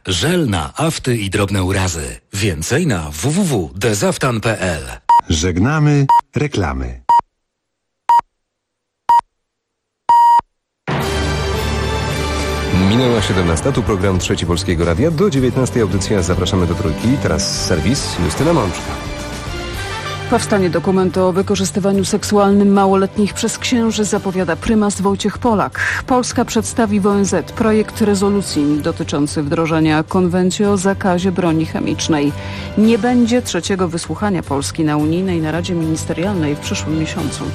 Żel na afty i drobne urazy. Więcej na www.dezaftan.pl. Żegnamy reklamy. Minęła 17, tu program Trzeci Polskiego Radia. Do 19 audycja zapraszamy do Trójki. Teraz serwis Justyna Mączka. Powstanie dokumentu o wykorzystywaniu seksualnym małoletnich przez księży zapowiada prymas Wojciech Polak. Polska przedstawi w ONZ projekt rezolucji dotyczący wdrożenia konwencji o zakazie broni chemicznej. Nie będzie trzeciego wysłuchania Polski na unijnej naradzie ministerialnej w przyszłym miesiącu.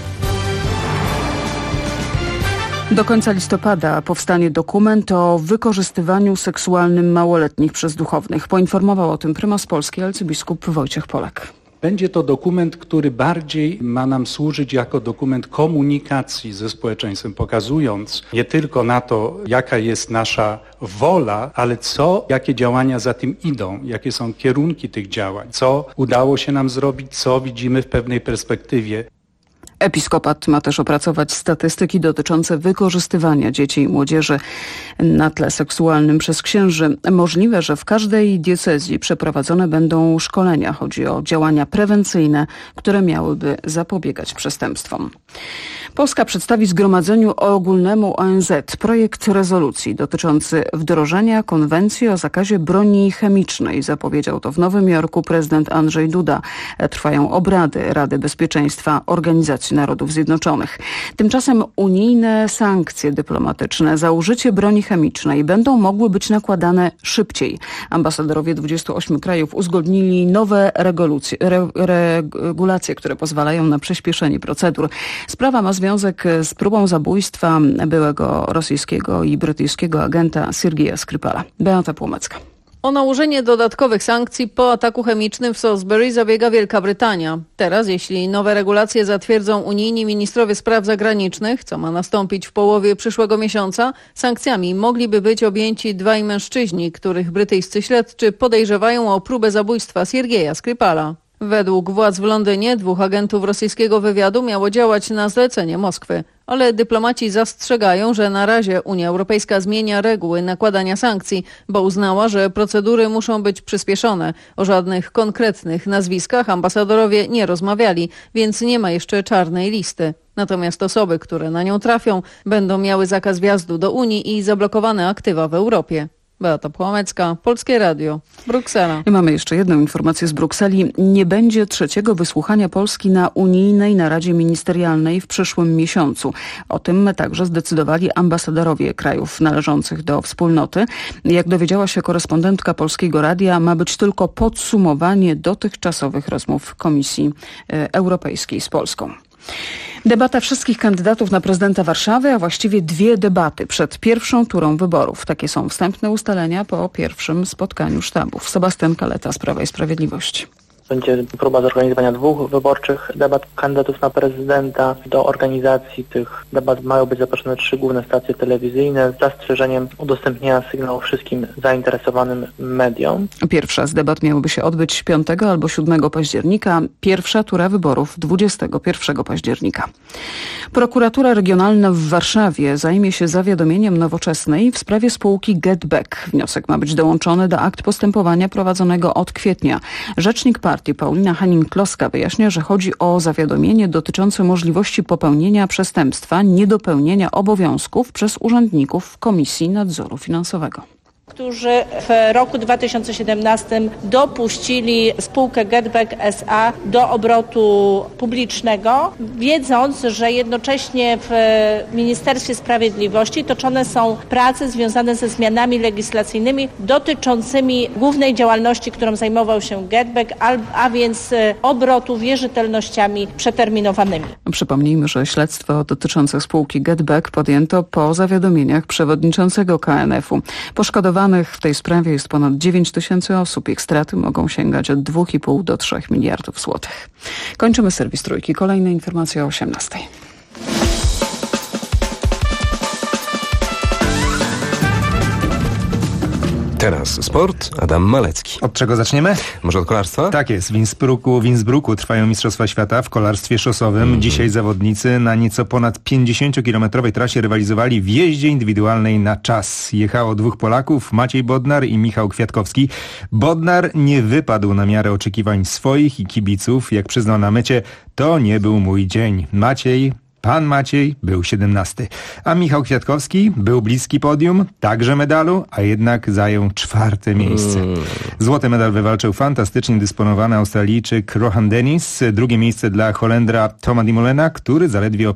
Do końca listopada powstanie dokument o wykorzystywaniu seksualnym małoletnich przez duchownych. Poinformował o tym prymas Polski arcybiskup Wojciech Polak. Będzie to dokument, który bardziej ma nam służyć jako dokument komunikacji ze społeczeństwem, pokazując nie tylko na to, jaka jest nasza wola, ale jakie działania za tym idą, jakie są kierunki tych działań, co udało się nam zrobić, co widzimy w pewnej perspektywie. Episkopat ma też opracować statystyki dotyczące wykorzystywania dzieci i młodzieży na tle seksualnym przez księży. Możliwe, że w każdej diecezji przeprowadzone będą szkolenia. Chodzi o działania prewencyjne, które miałyby zapobiegać przestępstwom. Polska przedstawi Zgromadzeniu Ogólnemu ONZ projekt rezolucji dotyczący wdrożenia konwencji o zakazie broni chemicznej. Zapowiedział to w Nowym Jorku prezydent Andrzej Duda. Trwają obrady Rady Bezpieczeństwa Organizacji Narodów Zjednoczonych. Tymczasem unijne sankcje dyplomatyczne za użycie broni chemicznej będą mogły być nakładane szybciej. Ambasadorowie 28 krajów uzgodnili nowe regulacje, które pozwalają na przyspieszenie procedur. Sprawa ma związek z próbą zabójstwa byłego rosyjskiego i brytyjskiego agenta Siergieja Skripala. Beata Płomecka. O nałożenie dodatkowych sankcji po ataku chemicznym w Salisbury zabiega Wielka Brytania. Teraz, jeśli nowe regulacje zatwierdzą unijni ministrowie spraw zagranicznych, co ma nastąpić w połowie przyszłego miesiąca, sankcjami mogliby być objęci dwaj mężczyźni, których brytyjscy śledczy podejrzewają o próbę zabójstwa Siergieja Skripala. Według władz w Londynie 2 agentów rosyjskiego wywiadu miało działać na zlecenie Moskwy. Ale dyplomaci zastrzegają, że na razie Unia Europejska zmienia reguły nakładania sankcji, bo uznała, że procedury muszą być przyspieszone. O żadnych konkretnych nazwiskach ambasadorowie nie rozmawiali, więc nie ma jeszcze czarnej listy. Natomiast osoby, które na nią trafią, będą miały zakaz wjazdu do Unii i zablokowane aktywa w Europie. Beata Płomecka, Polskie Radio, Bruksela. I mamy jeszcze jedną informację z Brukseli. Nie będzie trzeciego wysłuchania Polski na unijnej naradzie ministerialnej w przyszłym miesiącu. O tym także zdecydowali ambasadorowie krajów należących do wspólnoty. Jak dowiedziała się korespondentka Polskiego Radia, ma być tylko podsumowanie dotychczasowych rozmów Komisji Europejskiej z Polską. Debata wszystkich kandydatów na prezydenta Warszawy, a właściwie 2 debaty przed pierwszą turą wyborów. Takie są wstępne ustalenia po pierwszym spotkaniu sztabów. Sebastian Kaleta z Prawa i Sprawiedliwości. Będzie próba zorganizowania 2 wyborczych debat kandydatów na prezydenta. Do organizacji tych debat mają być zaproszone 3 główne stacje telewizyjne z zastrzeżeniem udostępnienia sygnału wszystkim zainteresowanym mediom. Pierwsza z debat miałaby się odbyć 5 albo 7 października. Pierwsza tura wyborów 21 października. Prokuratura Regionalna w Warszawie zajmie się zawiadomieniem Nowoczesnej w sprawie spółki GetBack. Wniosek ma być dołączony do akt postępowania prowadzonego od kwietnia. Rzecznik partii Paulina Henning-Kloska wyjaśnia, że chodzi o zawiadomienie dotyczące możliwości popełnienia przestępstwa niedopełnienia obowiązków przez urzędników Komisji Nadzoru Finansowego, którzy w roku 2017 dopuścili spółkę GetBack S.A. do obrotu publicznego, wiedząc, że jednocześnie w Ministerstwie Sprawiedliwości toczone są prace związane ze zmianami legislacyjnymi dotyczącymi głównej działalności, którą zajmował się GetBack, a więc obrotu wierzytelnościami przeterminowanymi. Przypomnijmy, że śledztwo dotyczące spółki GetBack podjęto po zawiadomieniach przewodniczącego KNF-u. Poszkodowanych w tej sprawie jest ponad 9 000 osób. Ich straty mogą sięgać od 2,5 do 3 miliardów złotych. Kończymy serwis Trójki. Kolejne informacje o 18:00. Teraz sport, Adam Malecki. Od czego zaczniemy? Może od kolarstwa? Tak jest. W Innsbrucku trwają Mistrzostwa Świata w kolarstwie szosowym. Dzisiaj zawodnicy na nieco ponad 50-kilometrowej trasie rywalizowali w jeździe indywidualnej na czas. Jechało dwóch Polaków, Maciej Bodnar i Michał Kwiatkowski. Bodnar nie wypadł na miarę oczekiwań swoich i kibiców. Jak przyznał na mecie, to nie był mój dzień. Pan Maciej był 17, a Michał Kwiatkowski był bliski podium, także medalu, a jednak zajął 4. miejsce. Złoty medal wywalczył fantastycznie dysponowany Australijczyk Rohan Dennis, drugie miejsce dla Holendra Toma Dumoulina, który zaledwie o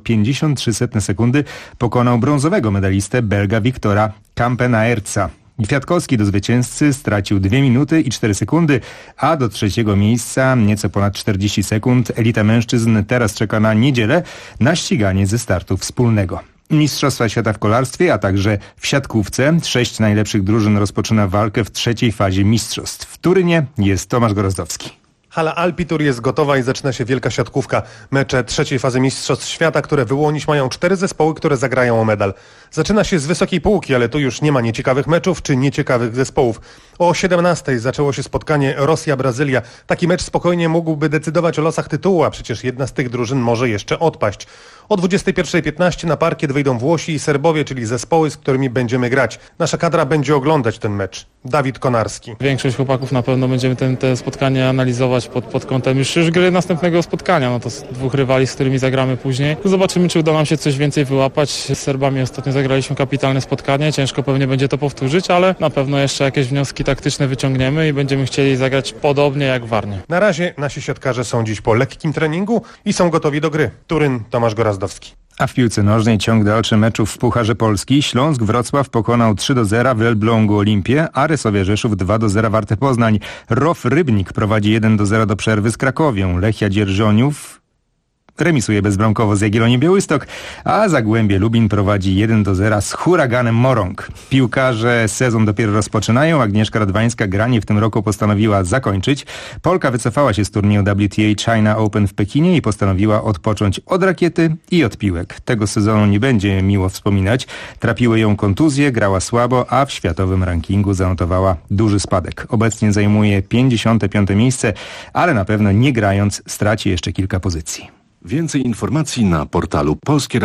53 sekundy pokonał brązowego medalistę Belga Wiktora Kampenaertsa. Kwiatkowski do zwycięzcy stracił 2 minuty i 4 sekundy, a do 3. miejsca nieco ponad 40 sekund. Elita mężczyzn teraz czeka na niedzielę na ściganie ze startu wspólnego. Mistrzostwa Świata w kolarstwie, a także w siatkówce. 6 najlepszych drużyn rozpoczyna walkę w 3. fazie mistrzostw. W Turynie jest Tomasz Gorozdowski. Hala Alpitour jest gotowa i zaczyna się wielka siatkówka. Mecze 3. fazy Mistrzostw Świata, które wyłonić mają 4 zespoły, które zagrają o medal. Zaczyna się z wysokiej półki, ale tu już nie ma nieciekawych meczów czy nieciekawych zespołów. O 17:00 zaczęło się spotkanie Rosja-Brazylia. Taki mecz spokojnie mógłby decydować o losach tytułu, a przecież jedna z tych drużyn może jeszcze odpaść. O 21:15 na parkiet wyjdą Włosi i Serbowie, czyli zespoły, z którymi będziemy grać. Nasza kadra będzie oglądać ten mecz. Dawid Konarski. Większość chłopaków na pewno będziemy te spotkanie analizować pod kątem już gry następnego spotkania. No to z 2 rywali, z którymi zagramy później. Zobaczymy, czy uda nam się coś więcej wyłapać. Z Serbami ostatnio zagraliśmy kapitalne spotkanie. Ciężko pewnie będzie to powtórzyć, ale na pewno jeszcze jakieś wnioski taktyczne wyciągniemy i będziemy chcieli zagrać podobnie jak w Warnie. Na razie nasi siatkarze są dziś po lekkim treningu i są gotowi do gry. Turyn, Tomasz Gorazdowski. A w piłce nożnej ciąg dalszy meczów w Pucharze Polski. Śląsk Wrocław pokonał 3-0 w Elblągu Olimpię, a Resowia Rzeszów 2-0 Wartę Poznań. ROW Rybnik prowadzi 1-0 do przerwy z Krakowią. Lechia Dzierżoniów remisuje bezbramkowo z Jagiellonią Białystok, a Zagłębie Lubin prowadzi 1-0 z Huraganem Morąg. Piłkarze sezon dopiero rozpoczynają. Agnieszka Radwańska granie w tym roku postanowiła zakończyć. Polka wycofała się z turnieju WTA China Open w Pekinie i postanowiła odpocząć od rakiety i od piłek. Tego sezonu nie będzie miło wspominać. Trapiły ją kontuzje, grała słabo, a w światowym rankingu zanotowała duży spadek. Obecnie zajmuje 55. miejsce, ale na pewno nie grając straci jeszcze kilka pozycji. Więcej informacji na portalu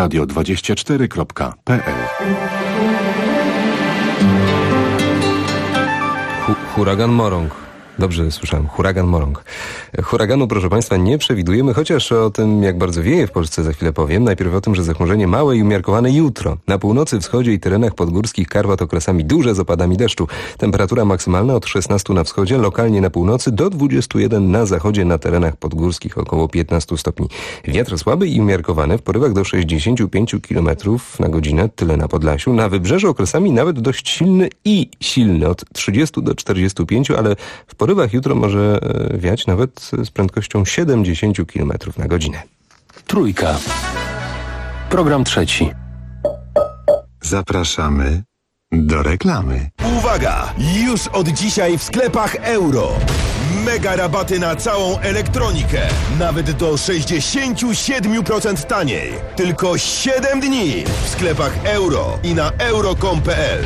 polskieradio24.pl. Huragan Morąg. Dobrze słyszałem, huragan Morąg. Huraganu, proszę Państwa, nie przewidujemy, chociaż o tym, jak bardzo wieje w Polsce, za chwilę powiem. Najpierw o tym, że zachmurzenie małe i umiarkowane jutro. Na północy, wschodzie i terenach podgórskich Karpat okresami duże z opadami deszczu. Temperatura maksymalna od 16 na wschodzie, lokalnie na północy do 21 na zachodzie, na terenach podgórskich około 15 stopni. Wiatr słaby i umiarkowany w porywach do 65 km na godzinę, tyle na Podlasiu. Na wybrzeżu okresami nawet dość silny od 30 do 45, ale w porywach jutro może wiać nawet z prędkością 70 km na godzinę. Trójka. Program 3. Zapraszamy do reklamy. Uwaga! Już od dzisiaj w sklepach Euro. Mega rabaty na całą elektronikę. Nawet do 67% taniej. Tylko 7 dni w sklepach Euro i na euro.com.pl.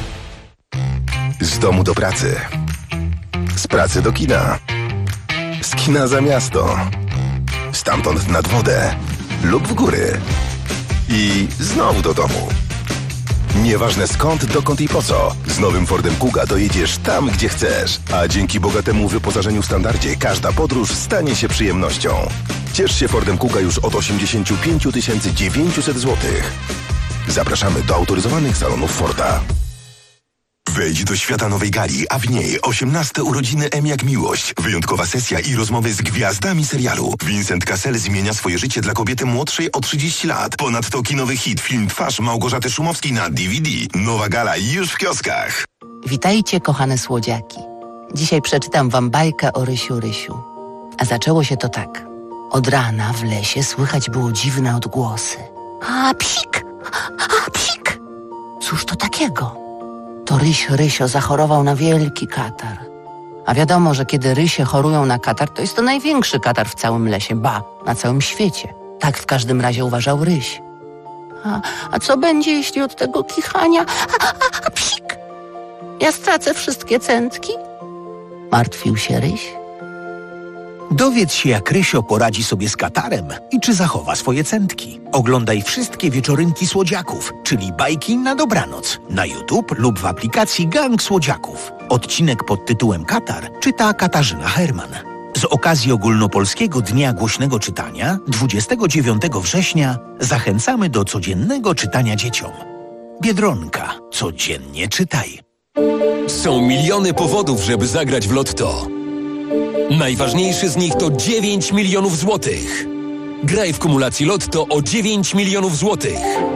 Z domu do pracy. Z pracy do kina. Z kina za miasto. Stamtąd nad wodę. Lub w góry. I znowu do domu. Nieważne skąd, dokąd i po co. Z nowym Fordem Kuga dojedziesz tam, gdzie chcesz. A dzięki bogatemu wyposażeniu w standardzie każda podróż stanie się przyjemnością. Ciesz się Fordem Kuga już od 85 900 zł. Zapraszamy do autoryzowanych salonów Forda. Wejdź do świata nowej gali, a w niej 18 urodziny M jak miłość. Wyjątkowa sesja i rozmowy z gwiazdami serialu. Vincent Cassel zmienia swoje życie dla kobiety młodszej o 30 lat. Ponadto kinowy hit, film Twarz Małgorzaty Szumowskiej na DVD. Nowa gala już w kioskach. Witajcie, kochane słodziaki. Dzisiaj przeczytam wam bajkę o Rysiu Rysiu. A zaczęło się to tak. Od rana w lesie słychać było dziwne odgłosy. A psik! A psik! Cóż to takiego? To Ryś Rysio zachorował na wielki katar. A wiadomo, że kiedy rysie chorują na katar, to jest to największy katar w całym lesie, ba, na całym świecie. Tak w każdym razie uważał Ryś. A co będzie, jeśli od tego kichania psik? Ja stracę wszystkie centki? Martwił się Ryś. Dowiedz się, jak Rysio poradzi sobie z katarem i czy zachowa swoje centki. Oglądaj wszystkie wieczorynki słodziaków, czyli bajki na dobranoc, na YouTube lub w aplikacji Gang Słodziaków. Odcinek pod tytułem Katar czyta Katarzyna Herman. Z okazji Ogólnopolskiego Dnia Głośnego Czytania 29 września zachęcamy do codziennego czytania dzieciom. Biedronka. Codziennie czytaj. Są miliony powodów, żeby zagrać w Lotto. Najważniejszy z nich to 9 milionów złotych. Graj w kumulacji Lotto o 9 milionów złotych.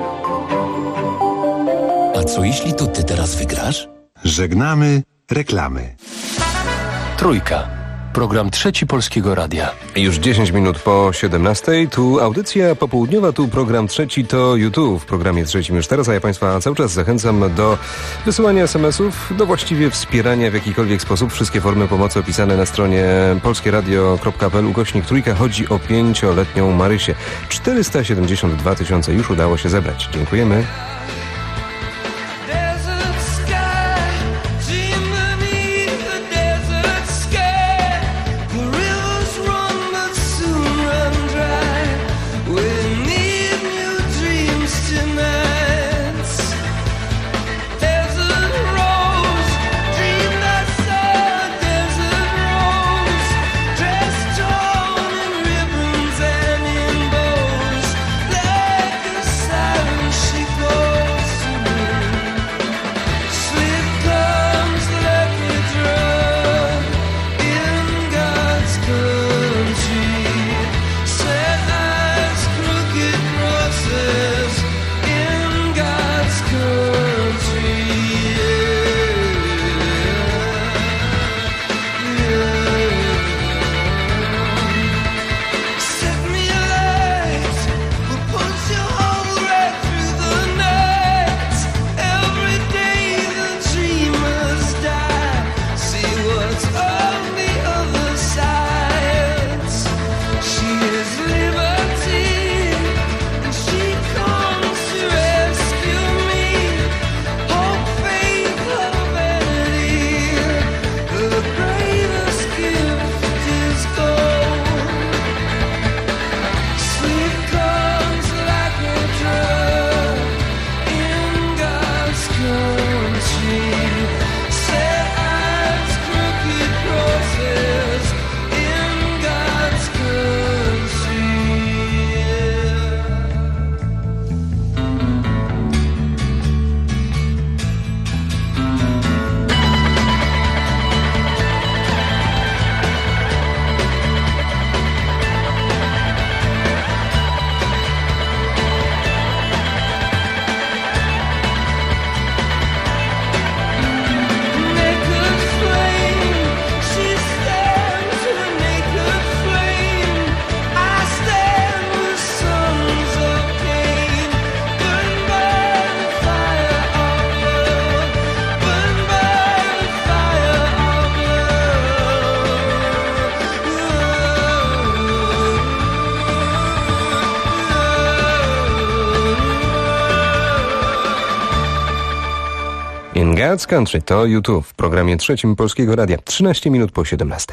A co jeśli to ty teraz wygrasz? Żegnamy reklamy. Trójka. Program Trzeci Polskiego Radia. Już 10 minut po 17. Tu audycja popołudniowa, tu program trzeci, to YouTube. W programie trzecim już teraz, a ja Państwa cały czas zachęcam do wysyłania SMS-ów, do właściwie wspierania w jakikolwiek sposób. Wszystkie formy pomocy opisane na stronie polskieradio.pl/trójka. Chodzi o 5-letnią Marysię. 472 000 już udało się zebrać. Dziękujemy. In God's Country to YouTube w programie trzecim Polskiego Radia. 13 minut po 17.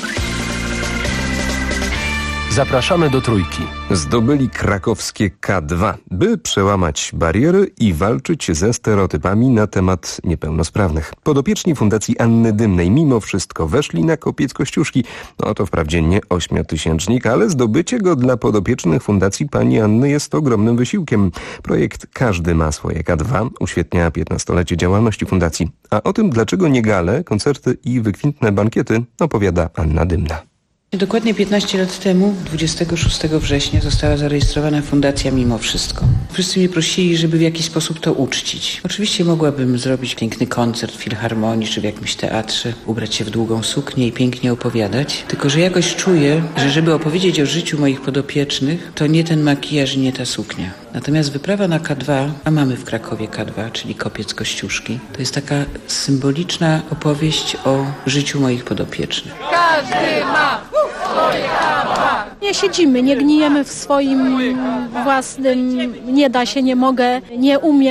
Zapraszamy do Trójki. Zdobyli krakowskie K2, by przełamać bariery i walczyć ze stereotypami na temat niepełnosprawnych. Podopieczni Fundacji Anny Dymnej mimo wszystko weszli na kopiec Kościuszki. No to wprawdzie nie 8-tysięcznik, ale zdobycie go dla podopiecznych Fundacji pani Anny jest ogromnym wysiłkiem. Projekt Każdy ma swoje K2 uświetnia 15-lecie działalności fundacji. A o tym, dlaczego nie gale, koncerty i wykwintne bankiety, opowiada Anna Dymna. Dokładnie 15 lat temu, 26 września, została zarejestrowana Fundacja Mimo Wszystko. Wszyscy mnie prosili, żeby w jakiś sposób to uczcić. Oczywiście mogłabym zrobić piękny koncert w filharmonii czy w jakimś teatrze, ubrać się w długą suknię i pięknie opowiadać. Tylko że jakoś czuję, że żeby opowiedzieć o życiu moich podopiecznych, to nie ten makijaż i nie ta suknia. Natomiast wyprawa na K2, a mamy w Krakowie K2, czyli kopiec Kościuszki, to jest taka symboliczna opowieść o życiu moich podopiecznych. Każdy ma swoje K2. Nie siedzimy, nie gnijemy w swoim własnym, nie da się, nie mogę, nie umiem.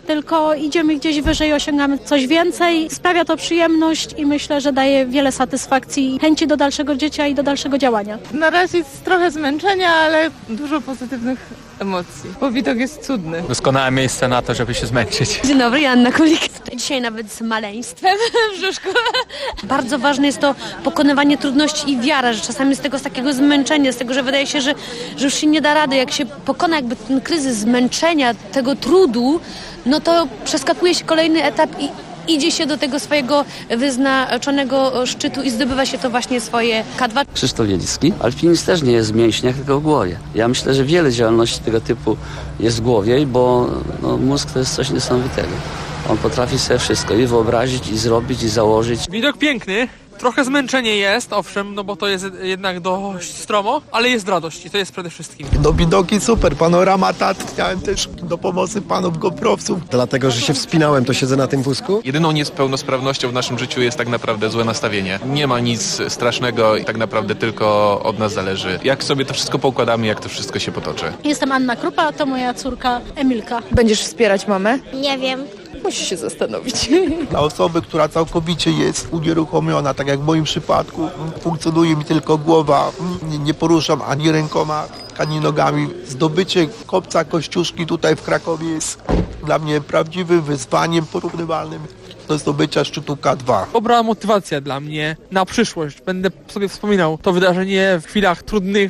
tylko idziemy gdzieś wyżej, osiągamy coś więcej. Sprawia to przyjemność i myślę, że daje wiele satysfakcji, chęci do dalszego życia i do dalszego działania. Na razie jest trochę zmęczenia, ale dużo pozytywnych emocji, bo widok jest cudny. Doskonałe miejsce na to, żeby się zmęczyć. Dzień dobry, Joanna Kulik. Dzisiaj nawet z maleństwem w brzuszku. Bardzo ważne jest to pokonywanie trudności i wiara, że czasami z tego takiego zmęczenia, z tego, że wydaje się, że już się nie da rady. Jak się pokona jakby ten kryzys zmęczenia, tego trudu, no to przeskakuje się kolejny etap i idzie się do tego swojego wyznaczonego szczytu i zdobywa się to właśnie swoje K2. Krzysztof Jelicki. Alpinizm też nie jest w mięśniach, tylko w głowie. Ja myślę, że wiele działalności tego typu jest w głowie, bo mózg to jest coś niesamowitego. On potrafi sobie wszystko i wyobrazić, i zrobić, i założyć. Widok piękny. Trochę zmęczenie jest, owszem, no bo to jest jednak dość stromo, ale jest radość i to jest przede wszystkim. No widoki super, panorama Tatr, chciałem też do pomocy panów goprowców. Dlatego, że się wspinałem, to siedzę na tym wózku. Jedyną niepełnosprawnością w naszym życiu jest tak naprawdę złe nastawienie. Nie ma nic strasznego i tak naprawdę tylko od nas zależy, jak sobie to wszystko poukładamy, jak to wszystko się potoczy. Jestem Anna Krupa, to moja córka Emilka. Będziesz wspierać mamę? Nie wiem. Musisz się zastanowić. Dla osoby, która całkowicie jest unieruchomiona, tak jak w moim przypadku, funkcjonuje mi tylko głowa, nie poruszam ani rękoma, ani nogami. Zdobycie kopca Kościuszki tutaj w Krakowie jest dla mnie prawdziwym wyzwaniem porównywalnym do zdobycia szczytu K2. Dobra motywacja dla mnie na przyszłość. Będę sobie wspominał to wydarzenie w chwilach trudnych.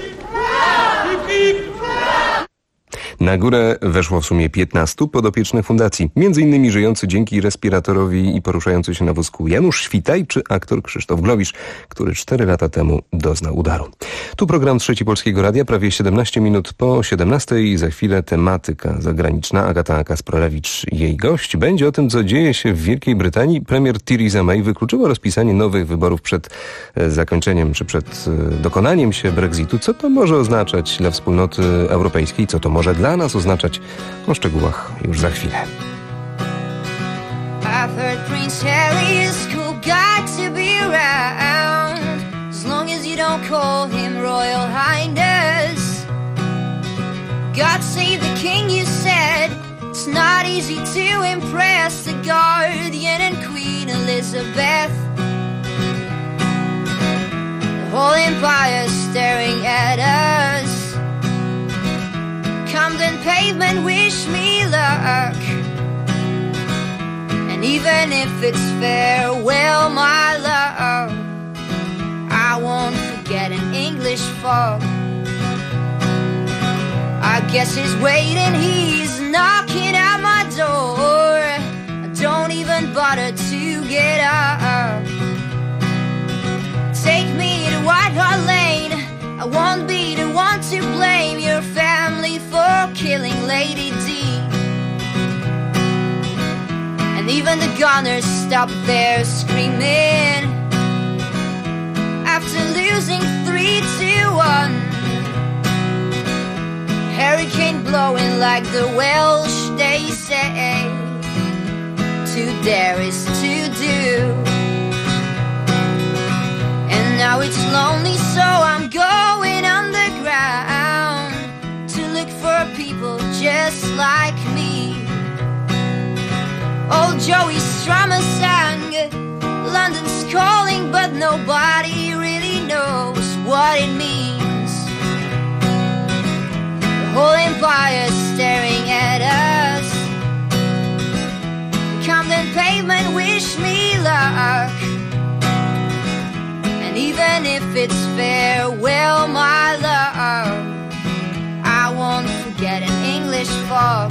Na górę weszło w sumie 15 podopiecznych fundacji, m.in. żyjący dzięki respiratorowi i poruszający się na wózku Janusz Świtaj czy aktor Krzysztof Glowisz, który 4 lata temu doznał udaru. Tu program Trzeci Polskiego Radia, prawie 17 minut po 17 i za chwilę tematyka zagraniczna. Agata Kasprolewicz, jej gość, będzie o tym, co dzieje się w Wielkiej Brytanii. Premier Theresa May wykluczyła rozpisanie nowych wyborów przed zakończeniem czy przed dokonaniem się Brexitu. Co to może oznaczać dla wspólnoty europejskiej? Co to może dla nas oznaczać? O szczegółach już za chwilę. I've heard Prince Harry is cool guy to be around, as long as you don't call him Royal Highness. God save the king, you said. It's not easy to impress the Guardian and Queen Elizabeth. The whole empire's staring at us. Camden pavement, wish me luck. And even if it's farewell, my love, I won't forget an English fog. I guess he's waiting, he's knocking at my door. I don't even bother to get up. Take me to Whitehall Lane, I won't be the one to blame your family for killing Lady D. And even the gunners stop their screaming after losing 3-1. Hurricane blowing like the Welsh, they say. To dare is to do. And now it's lonely, so I'm going underground to look for people just like me. Old Joey Strummer sang, London's calling, but nobody really knows what it means. The whole empire's staring at us. Camden pavement, wish me luck. Even if it's farewell, my love, I won't forget an English fog.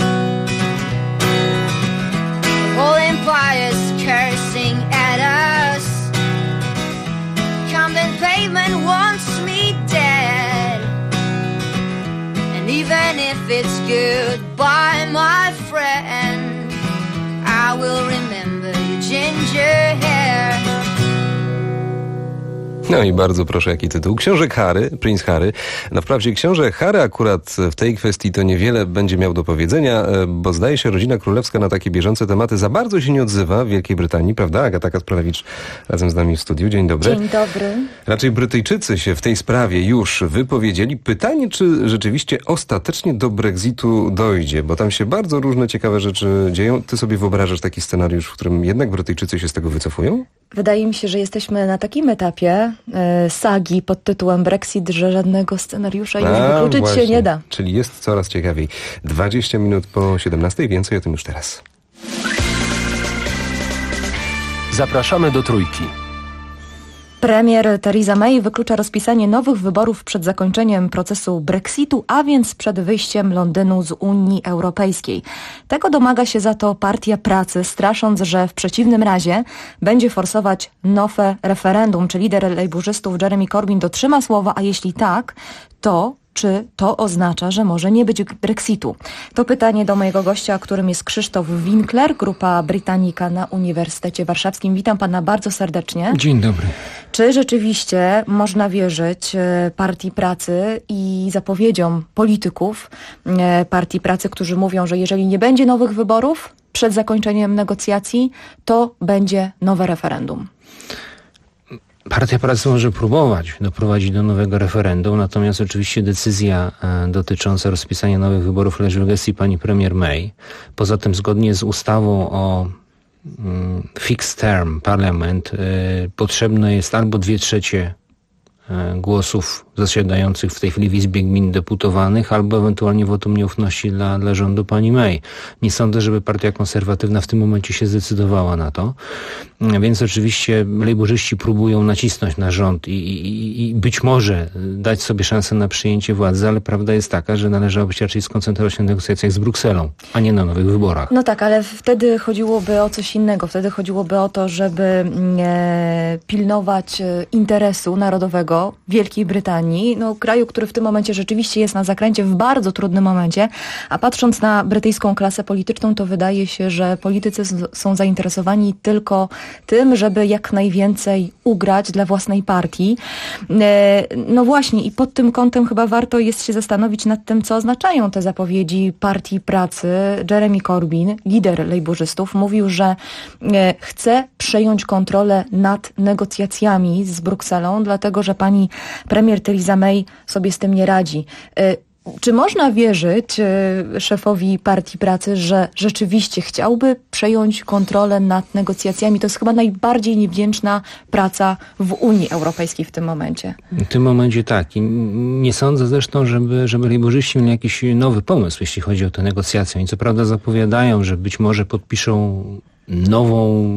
The whole empire's cursing at us. Camden pavement wants me dead. And even if it's goodbye, my friend, I will remember your ginger hair. No i bardzo proszę, jaki tytuł. Książek Harry, Prince Harry. No wprawdzie książę Harry akurat w tej kwestii to niewiele będzie miał do powiedzenia, bo zdaje się rodzina królewska na takie bieżące tematy za bardzo się nie odzywa w Wielkiej Brytanii, prawda? Agata Kasprowicz razem z nami w studiu. Dzień dobry. Dzień dobry. Raczej Brytyjczycy się w tej sprawie już wypowiedzieli. Pytanie, czy rzeczywiście ostatecznie do Brexitu dojdzie, bo tam się bardzo różne ciekawe rzeczy dzieją. Ty sobie wyobrażasz taki scenariusz, w którym jednak Brytyjczycy się z tego wycofują? Wydaje mi się, że jesteśmy na takim etapie sagi pod tytułem Brexit, że żadnego scenariusza już wykluczyć właśnie. się nie da. Czyli jest coraz ciekawiej. 20 minut po 17, więcej o tym już teraz. Zapraszamy do Trójki. Premier Theresa May wyklucza rozpisanie nowych wyborów przed zakończeniem procesu Brexitu, a więc przed wyjściem Londynu z Unii Europejskiej. Tego domaga się za to Partia Pracy, strasząc, że w przeciwnym razie będzie forsować nowe referendum. Czy lider lejburzystów Jeremy Corbyn dotrzyma słowa, a jeśli tak, to czy to oznacza, że może nie być Brexitu? To pytanie do mojego gościa, którym jest Krzysztof Winkler, Grupa Britannica na Uniwersytecie Warszawskim. Witam pana bardzo serdecznie. Dzień dobry. Czy rzeczywiście można wierzyć Partii Pracy i zapowiedziom polityków Partii Pracy, którzy mówią, że jeżeli nie będzie nowych wyborów przed zakończeniem negocjacji, to będzie nowe referendum? Partia Pracy może próbować doprowadzić do nowego referendum, natomiast oczywiście decyzja dotycząca rozpisania nowych wyborów leży w gestii pani premier May. Poza tym zgodnie z ustawą o Fixed Term Parliament potrzebne jest albo 2/3 głosów zasiadających w tej chwili w Izbie Gmin deputowanych, albo ewentualnie wotum nieufności dla rządu pani May. Nie sądzę, żeby partia konserwatywna w tym momencie się zdecydowała na to. Więc oczywiście lejburzyści próbują nacisnąć na rząd i być może dać sobie szansę na przyjęcie władzy, ale prawda jest taka, że należałoby się raczej skoncentrować się na negocjacjach z Brukselą, a nie na nowych wyborach. No tak, ale wtedy chodziłoby o coś innego. Wtedy chodziłoby o to, żeby pilnować interesu narodowego Wielkiej Brytanii, kraju, który w tym momencie rzeczywiście jest na zakręcie w bardzo trudnym momencie, a patrząc na brytyjską klasę polityczną, to wydaje się, że politycy są zainteresowani tylko tym, żeby jak najwięcej ugrać dla własnej partii. No właśnie i pod tym kątem chyba warto jest się zastanowić nad tym, co oznaczają te zapowiedzi Partii Pracy. Jeremy Corbyn, lider lejburzystów, mówił, że chce przejąć kontrolę nad negocjacjami z Brukselą, dlatego że pani premier Theresa May sobie z tym nie radzi. Czy można wierzyć szefowi Partii Pracy, że rzeczywiście chciałby przejąć kontrolę nad negocjacjami? To jest chyba najbardziej niewdzięczna praca w Unii Europejskiej w tym momencie. W tym momencie tak. I nie sądzę zresztą, żeby lejburzyści mieli jakiś nowy pomysł, jeśli chodzi o te negocjacje. I co prawda zapowiadają, że być może podpiszą nową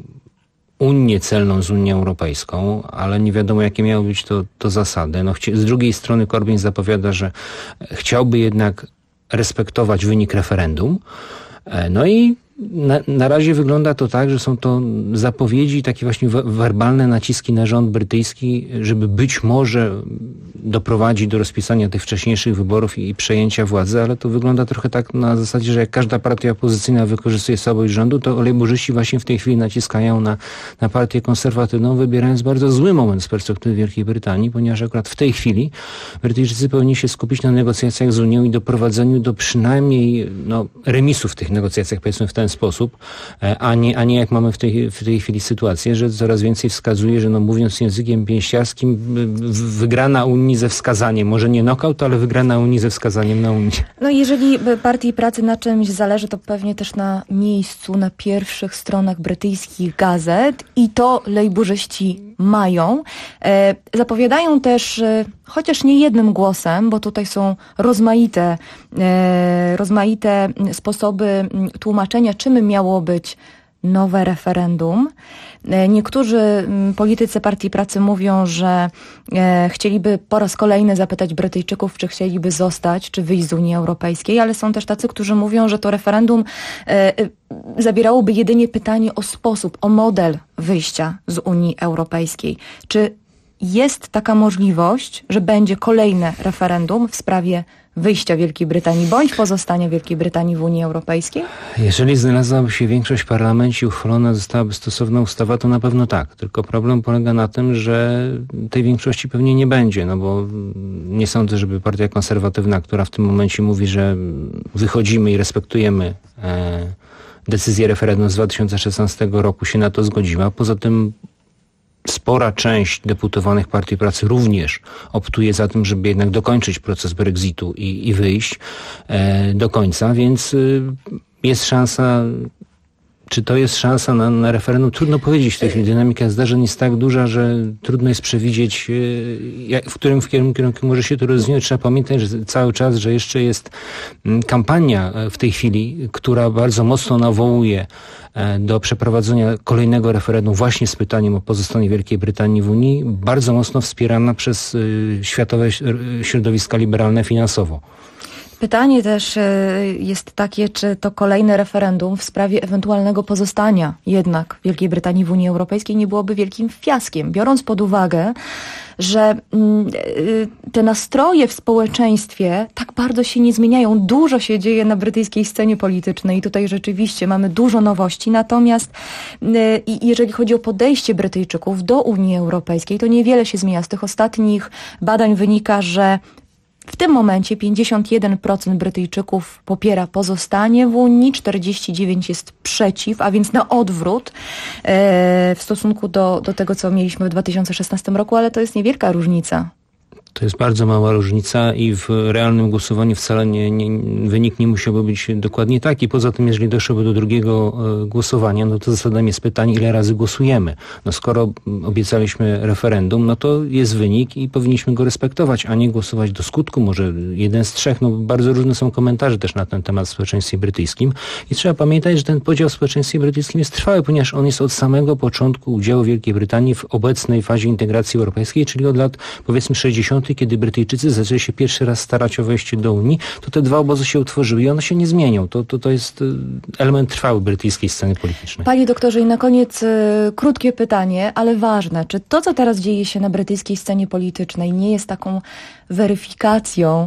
Unię celną z Unią Europejską, ale nie wiadomo, jakie miały być to zasady. Z drugiej strony Corbyn zapowiada, że chciałby jednak respektować wynik referendum. No i na razie wygląda to tak, że są to zapowiedzi, takie właśnie werbalne naciski na rząd brytyjski, żeby być może doprowadzić do rozpisania tych wcześniejszych wyborów i przejęcia władzy, ale to wygląda trochę tak na zasadzie, że jak każda partia opozycyjna wykorzystuje słabość rządu, to lejburzyści właśnie w tej chwili naciskają na partię konserwatywną, wybierając bardzo zły moment z perspektywy Wielkiej Brytanii, ponieważ akurat w tej chwili Brytyjczycy powinni się skupić na negocjacjach z Unią i doprowadzeniu do przynajmniej remisu w tych negocjacjach, powiedzmy w ten sposób, a nie jak mamy w tej chwili sytuację, że coraz więcej wskazuje, że mówiąc językiem pięściarskim, wygrana Unii ze wskazaniem, może nie knockout, ale wygrana Unii ze wskazaniem na Unię. No jeżeli Partii Pracy na czymś zależy, to pewnie też na miejscu, na pierwszych stronach brytyjskich gazet i to lejburzyści mają. Zapowiadają też, chociaż nie jednym głosem, bo tutaj są rozmaite sposoby tłumaczenia, czym miało być nowe referendum. Niektórzy politycy Partii Pracy mówią, że chcieliby po raz kolejny zapytać Brytyjczyków, czy chcieliby zostać, czy wyjść z Unii Europejskiej, ale są też tacy, którzy mówią, że to referendum zabierałoby jedynie pytanie o sposób, o model wyjścia z Unii Europejskiej. Czy jest taka możliwość, że będzie kolejne referendum w sprawie wyjścia Wielkiej Brytanii bądź pozostania Wielkiej Brytanii w Unii Europejskiej? Jeżeli znalazłaby się większość w parlamencie, uchwalona zostałaby stosowna ustawa, to na pewno tak. Tylko problem polega na tym, że tej większości pewnie nie będzie, no bo nie sądzę, żeby partia konserwatywna, która w tym momencie mówi, że wychodzimy i respektujemy decyzję referendum z 2016 roku, się na to zgodziła. Poza tym spora część deputowanych Partii Pracy również optuje za tym, żeby jednak dokończyć proces Brexitu i wyjść do końca, więc jest szansa. Czy to jest szansa na referendum? Trudno powiedzieć w tej chwili. Dynamika zdarzeń jest tak duża, że trudno jest przewidzieć, w którym kierunku może się to rozwinąć. Trzeba pamiętać, że cały czas, że jeszcze jest kampania w tej chwili, która bardzo mocno nawołuje do przeprowadzenia kolejnego referendum właśnie z pytaniem o pozostanie Wielkiej Brytanii w Unii, bardzo mocno wspierana przez światowe środowiska liberalne finansowo. Pytanie też jest takie, czy to kolejne referendum w sprawie ewentualnego pozostania jednak Wielkiej Brytanii w Unii Europejskiej nie byłoby wielkim fiaskiem, biorąc pod uwagę, że te nastroje w społeczeństwie tak bardzo się nie zmieniają. Dużo się dzieje na brytyjskiej scenie politycznej i tutaj rzeczywiście mamy dużo nowości. Natomiast jeżeli chodzi o podejście Brytyjczyków do Unii Europejskiej, to niewiele się zmienia. Z tych ostatnich badań wynika, że w tym momencie 51% Brytyjczyków popiera pozostanie w Unii, 49% jest przeciw, a więc na odwrót w stosunku do tego, co mieliśmy w 2016 roku, ale to jest niewielka różnica. To jest bardzo mała różnica i w realnym głosowaniu wcale wynik nie musiałby być dokładnie taki. Poza tym, jeżeli doszłoby do drugiego głosowania, no to zasadem jest pytanie, ile razy głosujemy. No skoro obiecaliśmy referendum, no to jest wynik i powinniśmy go respektować, a nie głosować do skutku. Może jeden z trzech. No bardzo różne są komentarze też na ten temat w społeczeństwie brytyjskim. I trzeba pamiętać, że ten podział w społeczeństwie brytyjskim jest trwały, ponieważ on jest od samego początku udziału Wielkiej Brytanii w obecnej fazie integracji europejskiej, czyli od lat powiedzmy 60., kiedy Brytyjczycy zaczęli się pierwszy raz starać o wejście do Unii, to te dwa obozy się utworzyły i one się nie zmienią. To jest element trwały brytyjskiej sceny politycznej. Panie doktorze, i na koniec krótkie pytanie, ale ważne. Czy to, co teraz dzieje się na brytyjskiej scenie politycznej, nie jest taką weryfikacją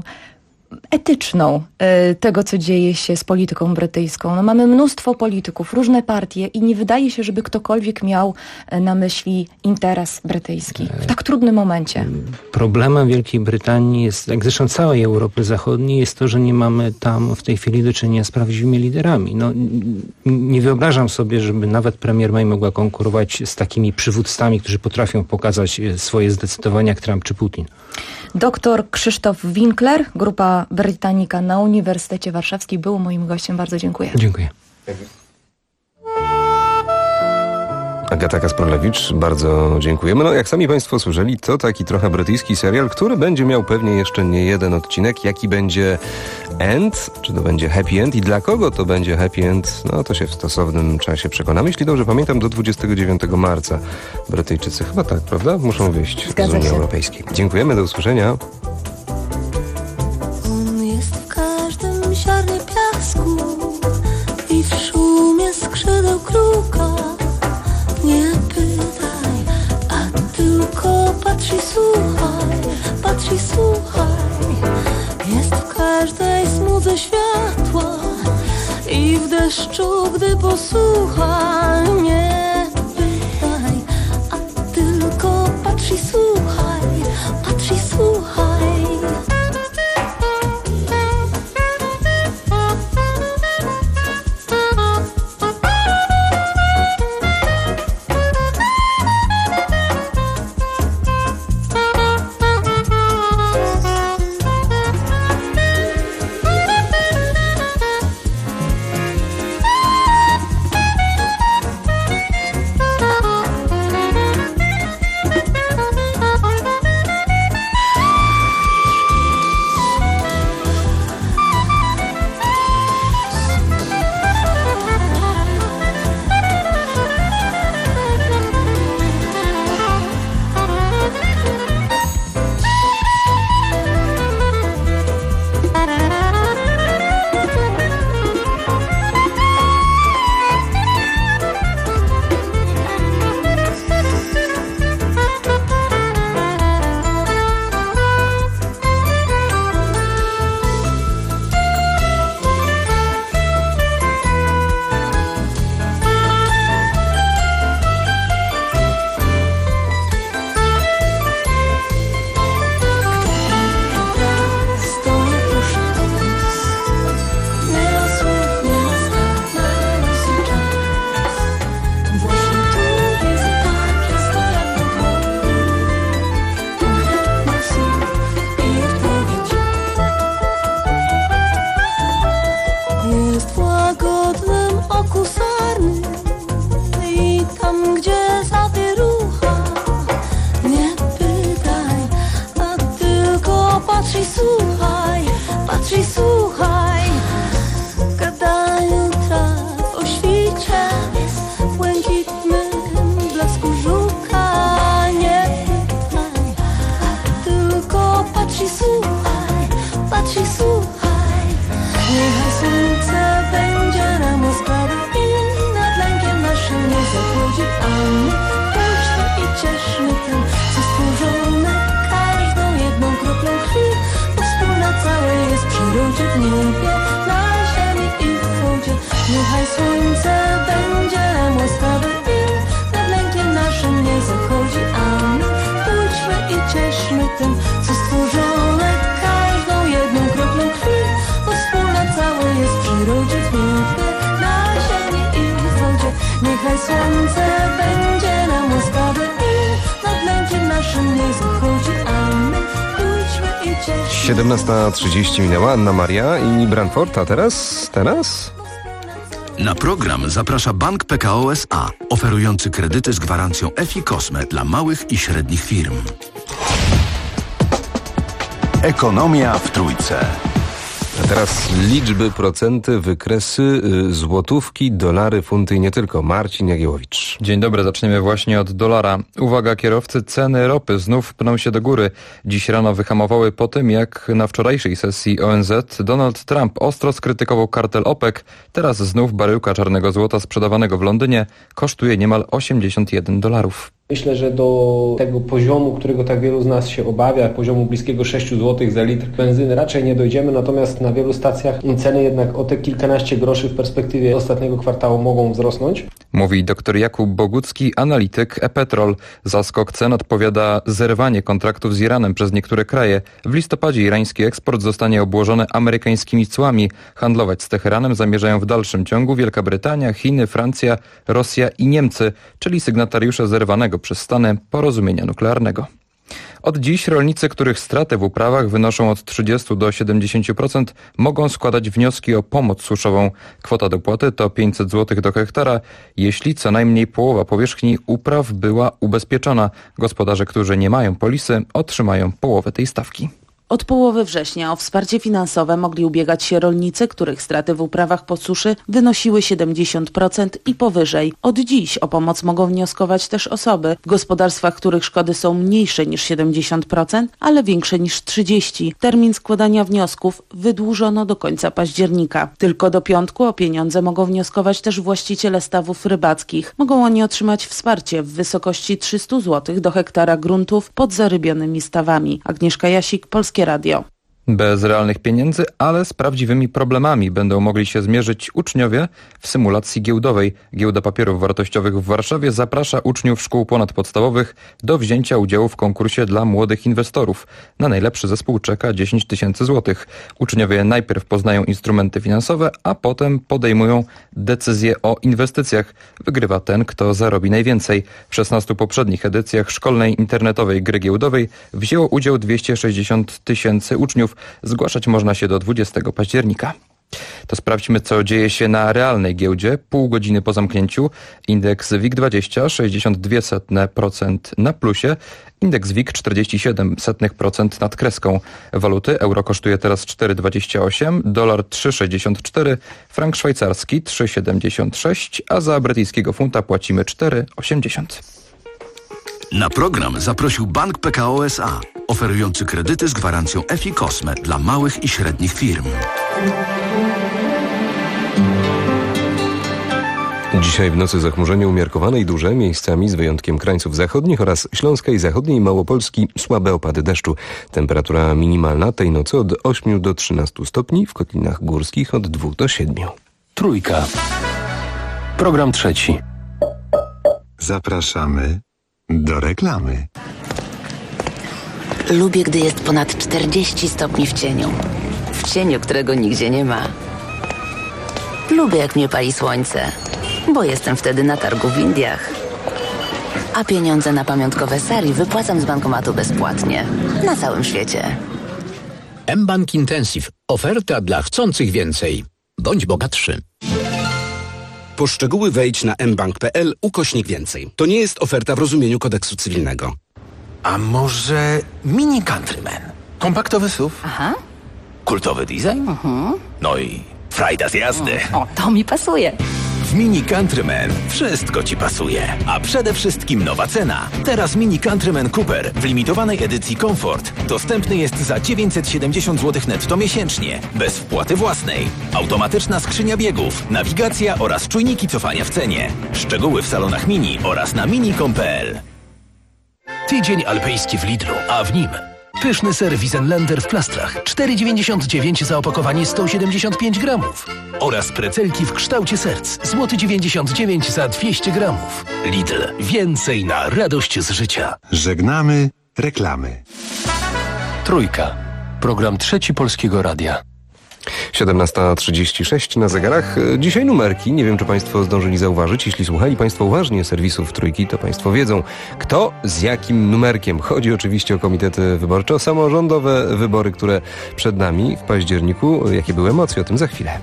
etyczną tego, co dzieje się z polityką brytyjską? No, mamy mnóstwo polityków, różne partie i nie wydaje się, żeby ktokolwiek miał na myśli interes brytyjski w tak trudnym momencie. Problemem Wielkiej Brytanii jest, jak zresztą całej Europy Zachodniej, jest to, że nie mamy tam w tej chwili do czynienia z prawdziwymi liderami. No, nie wyobrażam sobie, żeby nawet premier May mogła konkurować z takimi przywódcami, którzy potrafią pokazać swoje zdecydowanie jak Trump czy Putin. Doktor Krzysztof Winkler, Grupa Britannica na Uniwersytecie Warszawskim, był moim gościem. Bardzo dziękuję. Dziękuję. Agata Kasprolewicz, bardzo dziękujemy. No, jak sami Państwo słyszeli, to taki trochę brytyjski serial, który będzie miał pewnie jeszcze nie jeden odcinek. Jaki będzie end? Czy to będzie happy end? I dla kogo to będzie happy end? No, to się w stosownym czasie przekonamy. Jeśli dobrze pamiętam, do 29 marca Brytyjczycy chyba tak, prawda? Muszą wyjść z Unii Europejskiej. Dziękujemy, do usłyszenia. On jest w każdym ziarnie piasku i w szumie skrzydeł kruka. Nie pytaj, a tylko patrz i słuchaj, patrz i słuchaj. Jest w każdej smudze światła i w deszczu, gdy posłuchaj. Nie pytaj, a tylko patrz i słuchaj, patrz i słuchaj. 17:30 minęła. Anna Maria i Branford, a teraz? Na program zaprasza Bank PKO SA, oferujący kredyty z gwarancją FI Cosme dla małych i średnich firm. Ekonomia w Trójce. A teraz liczby, procenty, wykresy, złotówki, dolary, funty i nie tylko. Marcin Jagiełowicz. Dzień dobry, zaczniemy właśnie od dolara. Uwaga kierowcy, ceny ropy znów pną się do góry. Dziś rano wyhamowały po tym, jak na wczorajszej sesji ONZ Donald Trump ostro skrytykował kartel OPEC. Teraz znów baryłka czarnego złota sprzedawanego w Londynie kosztuje niemal $81. Myślę, że do tego poziomu, którego tak wielu z nas się obawia, poziomu bliskiego 6 zł za litr benzyny raczej nie dojdziemy, natomiast na wielu stacjach ceny jednak o te kilkanaście groszy w perspektywie ostatniego kwartału mogą wzrosnąć. Mówi dr Jakub Bogucki, analityk e-Petrol. Za skok cen odpowiada zerwanie kontraktów z Iranem przez niektóre kraje. W listopadzie irański eksport zostanie obłożony amerykańskimi cłami. Handlować z Teheranem zamierzają w dalszym ciągu Wielka Brytania, Chiny, Francja, Rosja i Niemcy, czyli sygnatariusze zerwanego przez Stany porozumienia nuklearnego. Od dziś rolnicy, których straty w uprawach wynoszą od 30 do 70%, mogą składać wnioski o pomoc suszową. Kwota dopłaty to 500 zł do hektara, jeśli co najmniej połowa powierzchni upraw była ubezpieczona. Gospodarze, którzy nie mają polisy, otrzymają połowę tej stawki. Od połowy września o wsparcie finansowe mogli ubiegać się rolnicy, których straty w uprawach po suszy wynosiły 70% i powyżej. Od dziś o pomoc mogą wnioskować też osoby w gospodarstwach, których szkody są mniejsze niż 70%, ale większe niż 30%. Termin składania wniosków wydłużono do końca października. Tylko do piątku o pieniądze mogą wnioskować też właściciele stawów rybackich. Mogą oni otrzymać wsparcie w wysokości 300 zł do hektara gruntów pod zarybionymi stawami. Agnieszka Jasik, Polskie Radio. Bez realnych pieniędzy, ale z prawdziwymi problemami będą mogli się zmierzyć uczniowie w symulacji giełdowej. Giełda Papierów Wartościowych w Warszawie zaprasza uczniów szkół ponadpodstawowych do wzięcia udziału w konkursie dla młodych inwestorów. Na najlepszy zespół czeka 10 000 złotych. Uczniowie najpierw poznają instrumenty finansowe, a potem podejmują decyzje o inwestycjach. Wygrywa ten, kto zarobi najwięcej. W 16 poprzednich edycjach szkolnej internetowej gry giełdowej wzięło udział 260 000 uczniów. Zgłaszać można się do 20 października. To sprawdźmy, co dzieje się na realnej giełdzie. Pół godziny po zamknięciu indeks WIG20 0,62% na plusie, indeks WIG 0,47% nad kreską. Waluty euro kosztuje teraz 4,28, dolar 3,64, frank szwajcarski 3,76, a za brytyjskiego funta płacimy 4,80. Na program zaprosił Bank PKO SA, oferujący kredyty z gwarancją FI Cosme dla małych i średnich firm. Dzisiaj w nocy zachmurzenie umiarkowane i duże, miejscami z wyjątkiem krańców zachodnich oraz Śląskiej, Zachodniej i Małopolski słabe opady deszczu. Temperatura minimalna tej nocy od 8 do 13 stopni, w kotlinach górskich od 2 do 7. Trójka. Program trzeci. Zapraszamy do reklamy. Lubię, gdy jest ponad 40 stopni w cieniu. W cieniu, którego nigdzie nie ma. Lubię, jak mnie pali słońce, bo jestem wtedy na targu w Indiach. A pieniądze na pamiątkowe sari wypłacam z bankomatu bezpłatnie. Na całym świecie. mBank Intensive. Oferta dla chcących więcej. Bądź bogatszy. Po szczegóły wejdź na mbank.pl/więcej. To nie jest oferta w rozumieniu kodeksu cywilnego. A może Mini Countryman? Kompaktowy SUV? Aha. Kultowy design? No i frajda z jazdy. O, to mi pasuje. W Mini Countryman wszystko Ci pasuje. A przede wszystkim nowa cena. Teraz Mini Countryman Cooper w limitowanej edycji Comfort dostępny jest za 970 zł netto miesięcznie. Bez wpłaty własnej. Automatyczna skrzynia biegów, nawigacja oraz czujniki cofania w cenie. Szczegóły w salonach Mini oraz na mini.com.pl. Tydzień alpejski w Lidlu, a w nim pyszny ser Wiesenländer w plastrach, 4,99 za opakowanie 175 gramów. Oraz precelki w kształcie serc, złoty 99 za 200 gramów. Lidl. Więcej na radość z życia. Żegnamy reklamy. Trójka. Program trzeci Polskiego Radia. 17:36 na zegarach. Dzisiaj numerki. Nie wiem, czy Państwo zdążyli zauważyć. Jeśli słuchali Państwo uważnie serwisów Trójki, to Państwo wiedzą, kto z jakim numerkiem. Chodzi oczywiście o komitety wyborcze, o samorządowe wybory, które przed nami w październiku. Jakie były emocje? O tym za chwilę.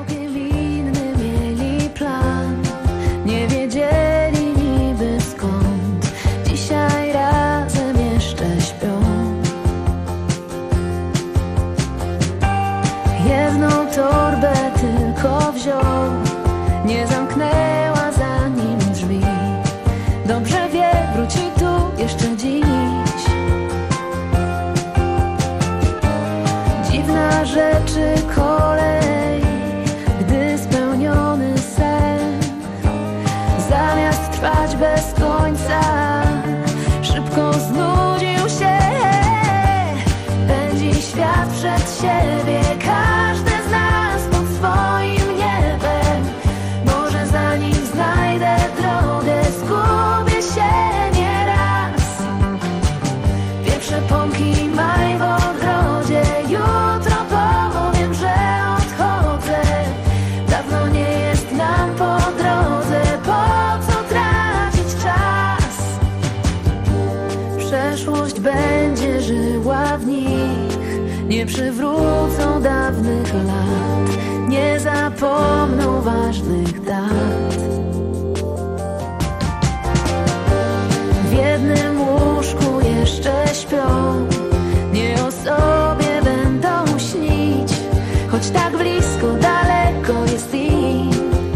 Torbę tylko wziął, nie zamknęła za nim drzwi. Dobrze wie, wróci tu jeszcze dziś. Dziwna rzeczy kolej, gdy spełniony sen, zamiast trwać bez końca, szybko znudził się. Pędzi świat przed siebie, każdy z nas pod swoim niebem. Może zanim znajdę drogę, zgubię się nieraz. Pierwsze pąki maj w ogrodzie, jutro powiem, że odchodzę. Dawno nie jest nam po drodze, po co tracić czas? Przeszłość będzie żyła w nich, nie przywrócą dawnych lat, nie zapomną ważnych dat. W jednym łóżku jeszcze śpią, nie o sobie będą śnić, choć tak blisko, daleko jest im.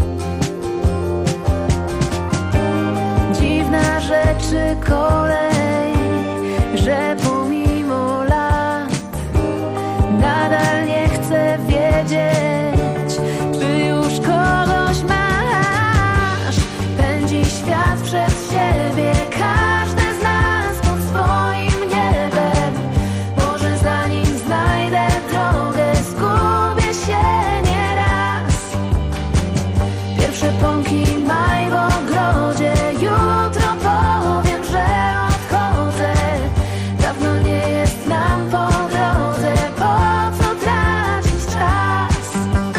Dziwna rzeczy kolej, że pomimo lat nadal nie chcę wiedzieć, czy już kogoś masz. Pędzi świat przed siebie, każdy z nas pod swoim niebem. Może zanim znajdę drogę, zgubię się nieraz. Pierwsze pąki maj w ogrodzie, jutro powiem, że odchodzę. Dawno nie jest nam po drodze, po co tracić czas?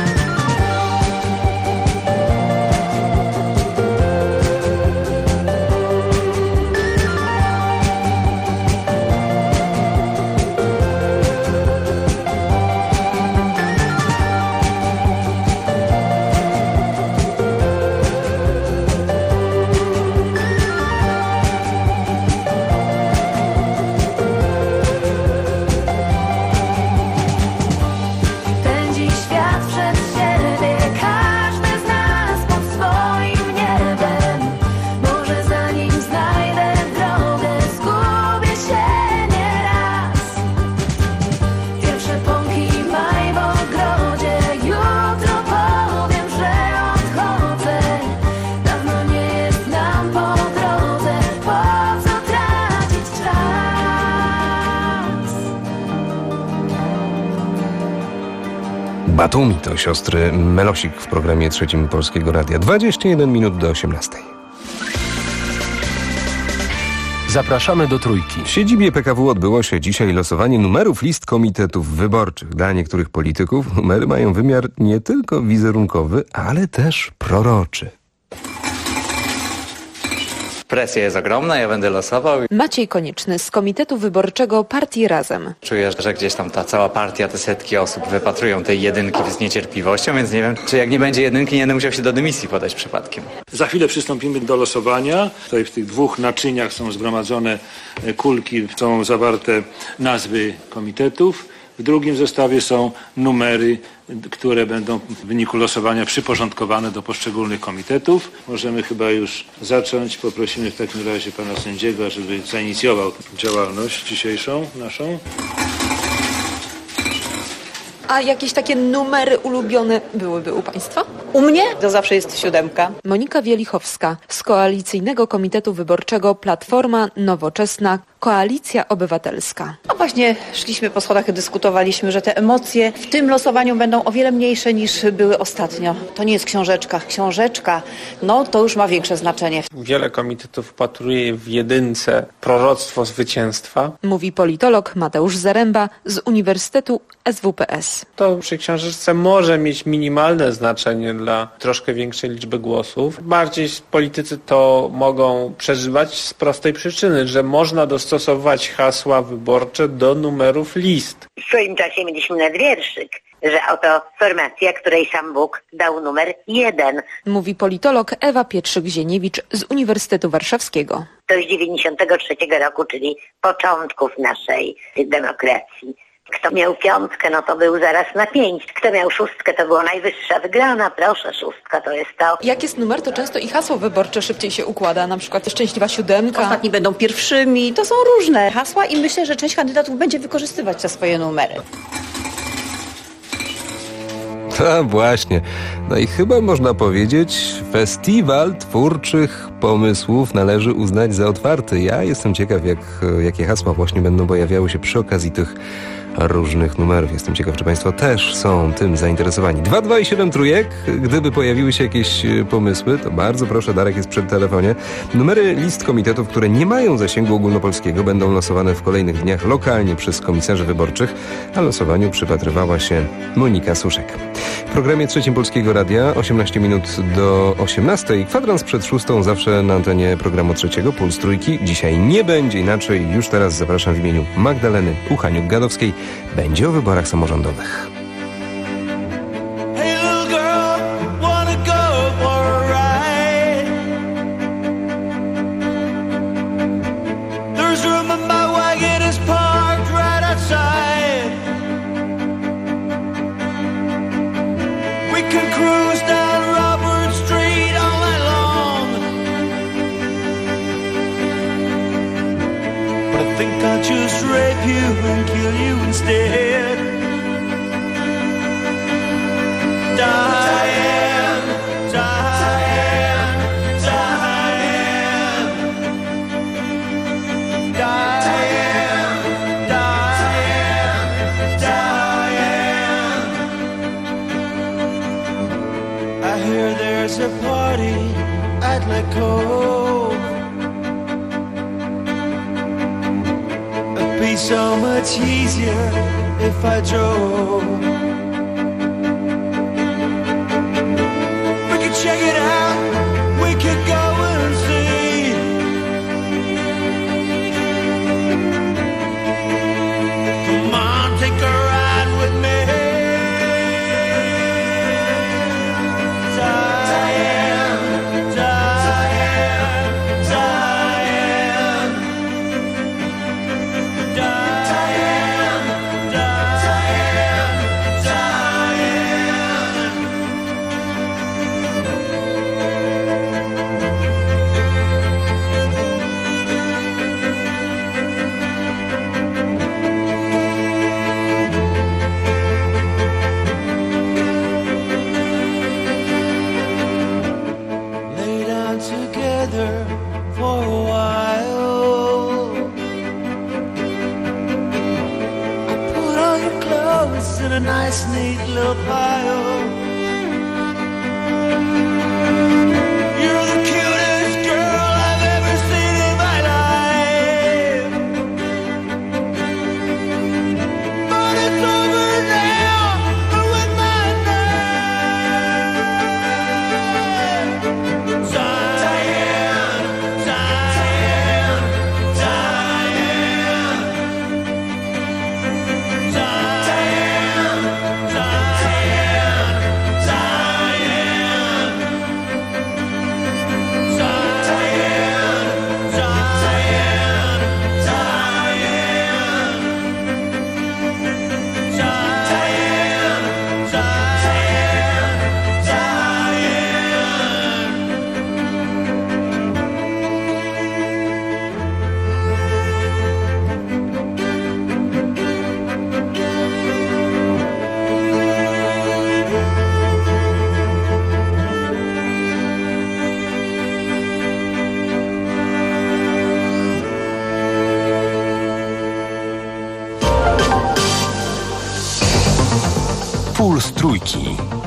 Pędzi świat przed siebie, każdy z nas pod swoim niebem. Może zanim znajdę drogę, zgubię się nieraz. Pierwsze pąki maj w ogrodzie, jutro powiem, że odchodzę. Dawno nie jest nam po drodze, po co tracić czas? Batumi to siostry Melosik w programie trzecim Polskiego Radia. 21 minut do 18. Zapraszamy do Trójki. W siedzibie PKW odbyło się dzisiaj losowanie numerów list komitetów wyborczych. Dla niektórych polityków numery mają wymiar nie tylko wizerunkowy, ale też proroczy. Presja jest ogromna, ja będę losował. Maciej Konieczny z Komitetu Wyborczego Partii Razem. Czuję, że gdzieś tam ta cała partia, te setki osób wypatrują tej jedynki z niecierpliwością, więc nie wiem, czy jak nie będzie jedynki, nie będę musiał się do dymisji podać przypadkiem. Za chwilę przystąpimy do losowania. Tutaj w tych dwóch naczyniach są zgromadzone kulki, są zawarte nazwy komitetów. W drugim zestawie są numery, które będą w wyniku losowania przyporządkowane do poszczególnych komitetów. Możemy chyba już zacząć. Poprosimy w takim razie pana sędziego, żeby zainicjował działalność dzisiejszą naszą. A jakieś takie numery ulubione byłyby u Państwa? U mnie to zawsze jest 7. Monika Wielichowska z Koalicyjnego Komitetu Wyborczego Platforma Nowoczesna Koalicja Obywatelska. No właśnie szliśmy po schodach i dyskutowaliśmy, że te emocje w tym losowaniu będą o wiele mniejsze niż były ostatnio. To nie jest książeczka. Książeczka, no to już ma większe znaczenie. Wiele komitetów wpatruje w jedynce proroctwo zwycięstwa. Mówi politolog Mateusz Zaręba z Uniwersytetu SWPS. To przy książeczce może mieć minimalne znaczenie dla troszkę większej liczby głosów. Bardziej politycy to mogą przeżywać z prostej przyczyny, że można dostosować hasła wyborcze do numerów list. W swoim czasie mieliśmy nadwierszyk, że oto formacja, której sam Bóg dał numer 1. Mówi politolog Ewa Pietrzyk-Zieniewicz z Uniwersytetu Warszawskiego. To z 93 roku, czyli początków naszej demokracji. Kto miał 5, no to był zaraz na 5. Kto miał 6, to była najwyższa wygrana. Proszę, 6 to jest to. Jak jest numer, to często i hasło wyborcze szybciej się układa. Na przykład Szczęśliwa 7. Ostatni będą pierwszymi. To są różne hasła i myślę, że część kandydatów będzie wykorzystywać te swoje numery. A właśnie. No i chyba można powiedzieć, festiwal twórczych pomysłów należy uznać za otwarty. Ja jestem ciekaw, jakie hasła właśnie będą pojawiały się przy okazji tych różnych numerów. Jestem ciekaw, czy Państwo też są tym zainteresowani. 22 i 7 trójek. Gdyby pojawiły się jakieś pomysły, to bardzo proszę, Darek jest przy telefonie. Numery list komitetów, które nie mają zasięgu ogólnopolskiego, będą losowane w kolejnych dniach lokalnie przez komisarzy wyborczych, a losowaniu przypatrywała się Monika Suszek. W programie Trzecim Polskiego Radia 18 minut do 18. Kwadrans przed 6 zawsze na antenie programu Trzeciego, Puls Trójki. Dzisiaj nie będzie inaczej. Już teraz zapraszam w imieniu Magdaleny Uchaniuk-Gadowskiej. Będzie o wyborach samorządowych. Hey little girl, wanna go for a ride? There's room in my wagon, it's parked right outside. We can cruise down Robert Street all night long, but I think I'll just rape you and kill you instead. Diane, Diane, Diane, Diane, Diane, Diane. I hear there's a party at La Cove. It'd be so much easier if I drove. We could check it out, we could go and see. Come on, take a ride with me. Diane, Diane, Diane, Diane, Diane, Diane. Lay down together for a while. I put all your clothes in a nice, neat little pile. You're the cutest girl I've ever seen in my life. But it's over now with my name. Diane, Diane, Diane, Diane, Diane, Puls Trójki.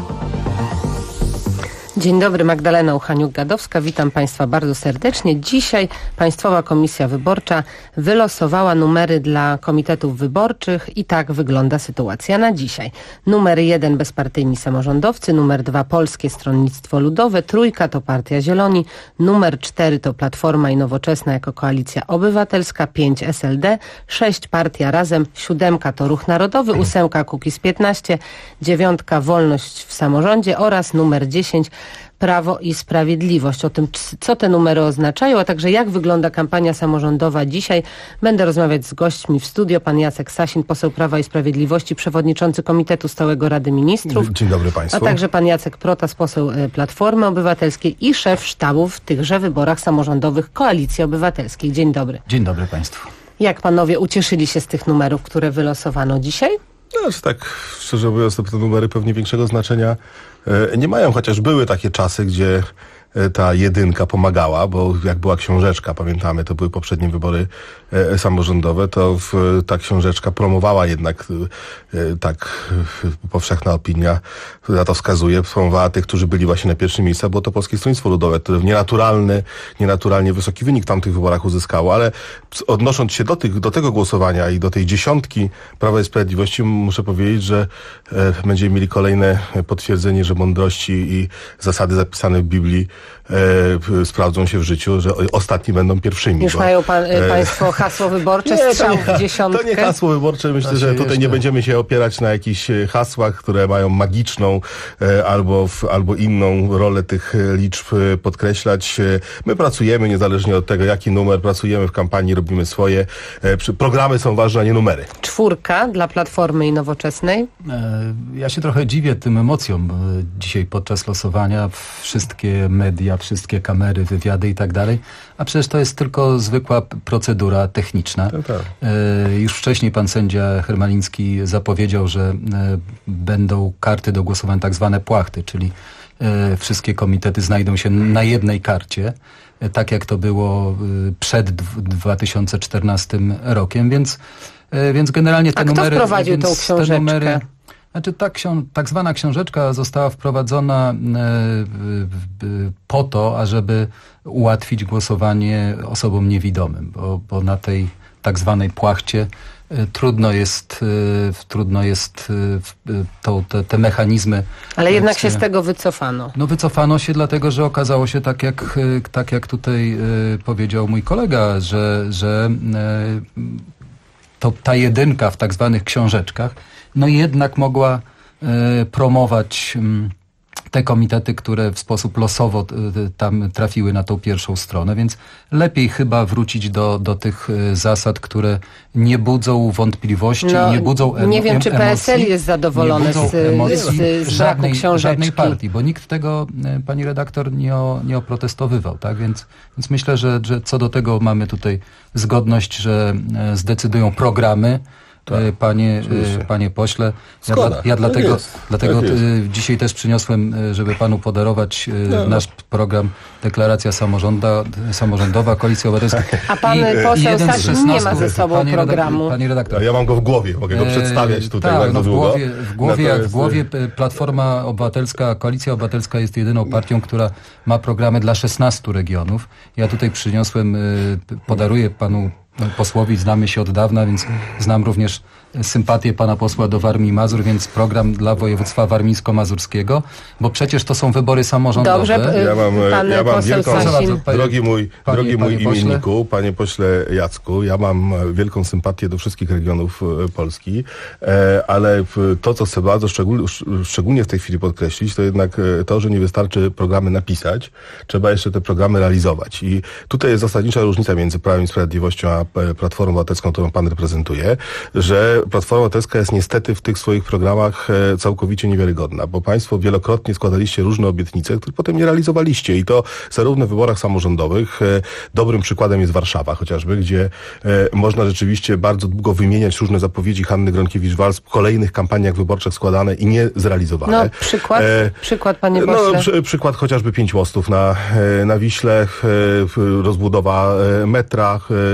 Dzień dobry, Magdalena Uchaniuk-Gadowska. Witam Państwa bardzo serdecznie. Dzisiaj Państwowa Komisja Wyborcza wylosowała numery dla komitetów wyborczych i tak wygląda sytuacja na dzisiaj. Numer 1 bezpartyjni samorządowcy, numer 2 Polskie Stronnictwo Ludowe, 3 to Partia Zieloni, numer 4 to Platforma i Nowoczesna jako Koalicja Obywatelska, 5 SLD, 6 Partia Razem, 7 to Ruch Narodowy, 8 Kukiz 15, 9 Wolność w Samorządzie oraz numer 10 Prawo i Sprawiedliwość. O tym, co te numery oznaczają, a także jak wygląda kampania samorządowa dzisiaj, będę rozmawiać z gośćmi w studio. Pan Jacek Sasin, poseł Prawa i Sprawiedliwości, przewodniczący Komitetu Stałego Rady Ministrów. Dzień dobry Państwu. A także pan Jacek Protas, poseł Platformy Obywatelskiej i szef sztabu w tychże wyborach samorządowych Koalicji Obywatelskiej. Dzień dobry. Dzień dobry Państwu. Jak panowie ucieszyli się z tych numerów, które wylosowano dzisiaj? Znaczy tak, szczerze mówiąc, te numery pewnie większego znaczenia nie mają, chociaż były takie czasy, gdzie ta jedynka pomagała, bo jak była książeczka, pamiętamy, to były poprzednie wybory samorządowe, to ta książeczka promowała jednak, tak powszechna opinia na to wskazuje, promowała tych, którzy byli właśnie na pierwszym miejscu, było to Polskie Stronnictwo Ludowe, które nienaturalnie wysoki wynik w tamtych wyborach uzyskało, ale odnosząc się do tego głosowania i do tej dziesiątki Prawa i Sprawiedliwości, muszę powiedzieć, że będziemy mieli kolejne potwierdzenie, że mądrości i zasady zapisane w Biblii sprawdzą się w życiu, że ostatni będą pierwszymi. Już mają Państwo hasło wyborcze, strzał w dziesiątkę? To nie hasło wyborcze. Myślę, że tutaj nie będziemy się opierać na jakichś hasłach, które mają magiczną albo inną rolę tych liczb podkreślać. My pracujemy niezależnie od tego, jaki numer, pracujemy w kampanii, robimy swoje. Programy są ważne, a nie numery. 4 dla Platformy i Nowoczesnej. Ja się trochę dziwię tym emocjom dzisiaj podczas losowania. Wszystkie media, wszystkie kamery, wywiady i tak dalej. A przecież to jest tylko zwykła procedura techniczna. Tak. Już wcześniej pan sędzia Hermaliński zapowiedział, że będą karty do głosowania tak zwane płachty, czyli wszystkie komitety znajdą się na jednej karcie, tak jak to było przed 2014 rokiem, więc generalnie te numery... A kto wprowadził tą książeczkę? Znaczy tak zwana książeczka została wprowadzona po to, ażeby ułatwić głosowanie osobom niewidomym, bo na tej tak zwanej płachcie trudno jest te mechanizmy... Ale jednak się z tego wycofano. No wycofano się dlatego, że okazało się tak jak tutaj powiedział mój kolega, że ta jedynka w tak zwanych książeczkach no jednak mogła promować te komitety, które w sposób losowo tam trafiły na tą pierwszą stronę, więc lepiej chyba wrócić do tych zasad, które nie budzą wątpliwości, nie budzą emocji. Nie wiem, czy PSL jest zadowolony z braku książeczki. Żadnej partii, bo nikt tego, pani redaktor, nie oprotestowywał, tak? Więc myślę, że co do tego mamy tutaj zgodność, że zdecydują programy. Tak, panie pośle, ja dlatego dzisiaj też przyniosłem, żeby panu podarować nasz program Deklaracja Samorządowa Koalicji Obywatelskiej. A pan poseł Sasin nie ma ze sobą programu. Pani redaktor. Ja mam go w głowie, mogę go przedstawiać tutaj bardzo długo. W głowie Platforma Obywatelska, Koalicja Obywatelska jest jedyną partią, która ma programy dla 16 regionów. Ja tutaj przyniosłem, podaruję panu posłowi, znamy się od dawna, więc znam również sympatię pana posła do Warmii i Mazur, więc program dla województwa warmińsko-mazurskiego, bo przecież to są wybory samorządowe. Dobrze, ja mam wielką, drogi mój imienniku, panie pośle Jacku, ja mam wielką sympatię do wszystkich regionów Polski, ale to, co chcę bardzo szczególnie w tej chwili podkreślić, to jednak to, że nie wystarczy programy napisać, trzeba jeszcze te programy realizować. I tutaj jest zasadnicza różnica między Prawem i Sprawiedliwością a Platformą Obywatelską, którą pan reprezentuje, że Platforma Obywatelska jest niestety w tych swoich programach całkowicie niewiarygodna, bo państwo wielokrotnie składaliście różne obietnice, które potem nie realizowaliście i to zarówno w wyborach samorządowych. Dobrym przykładem jest Warszawa chociażby, gdzie można rzeczywiście bardzo długo wymieniać różne zapowiedzi Hanny Gronkiewicz-Waltz w kolejnych kampaniach wyborczych składane i nie zrealizowane. No przykład panie pośle. No, przykład chociażby 5 mostów na Wiśle, rozbudowa metra,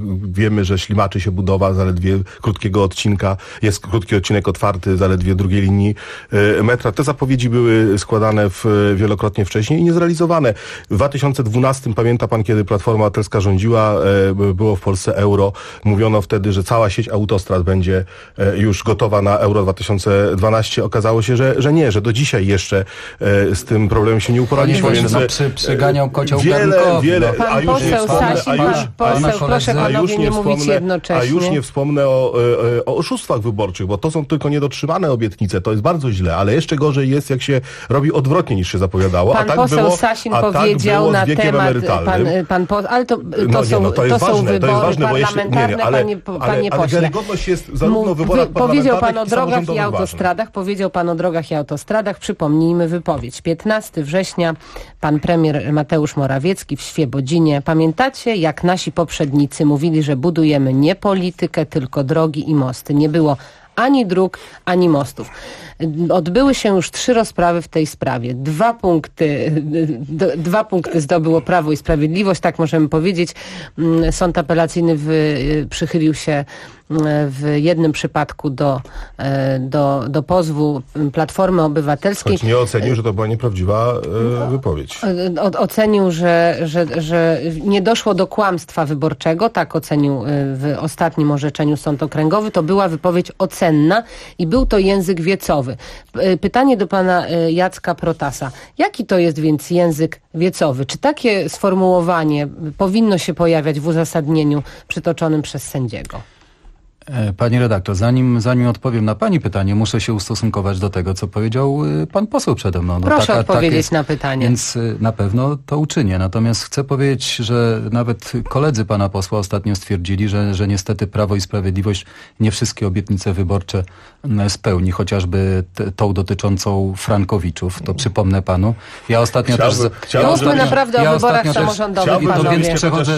wiemy, że ślimaczy się budowa zaledwie krótkiego odcinka. Jest krótki odcinek otwarty, zaledwie drugiej linii metra. Te zapowiedzi były składane wielokrotnie wcześniej i niezrealizowane. W 2012, pamięta pan, kiedy Platforma Obywatelska rządziła, było w Polsce euro. Mówiono wtedy, że cała sieć autostrad będzie już gotowa na euro 2012. Okazało się, że nie, że do dzisiaj jeszcze z tym problemem się nie uporaliśmy. Więc przyganiał kocioł garnkowi. Pan poseł Sasin, proszę panowie nie mówić jednocześnie. A już nie wspomnę o oszustwach wyborczych, bo to są tylko niedotrzymane obietnice. To jest bardzo źle, ale jeszcze gorzej jest, jak się robi odwrotnie niż się zapowiadało. Pan poseł Sasin powiedział na temat... Ale to są wybory parlamentarne, panie pośle. Ale wiarygodność jest zarówno w wyborach Powiedział pan o parlamentarnych, drogach i autostradach. Powiedział pan o drogach i autostradach. Przypomnijmy wypowiedź. 15 września pan premier Mateusz Morawiecki w Świebodzinie. Pamiętacie, jak nasi poprzednicy mówili, że budujemy nie politykę, tylko drogi i mosty. Nie było ani dróg, ani mostów. Odbyły się już 3 rozprawy w tej sprawie. 2 punkty zdobyło Prawo i Sprawiedliwość, tak możemy powiedzieć. Sąd apelacyjny przychylił się w jednym przypadku do pozwu Platformy Obywatelskiej. Choć nie ocenił, że to była nieprawdziwa wypowiedź. Ocenił, że nie doszło do kłamstwa wyborczego, tak ocenił w ostatnim orzeczeniu Sąd Okręgowy. To była wypowiedź ocenna i był to język wiecowy. Pytanie do pana Jacka Protasa. Jaki to jest więc język wiecowy? Czy takie sformułowanie powinno się pojawiać w uzasadnieniu przytoczonym przez sędziego? Pani redaktor, zanim odpowiem na pani pytanie, muszę się ustosunkować do tego, co powiedział pan poseł przede mną. Proszę odpowiedzieć na pytanie. Więc na pewno to uczynię. Natomiast chcę powiedzieć, że nawet koledzy pana posła ostatnio stwierdzili, że niestety Prawo i Sprawiedliwość nie wszystkie obietnice wyborcze spełni, chociażby tą dotyczącą frankowiczów. To przypomnę panu. Ja ostatnio Mówmy naprawdę o wyborach samorządowych, panowie.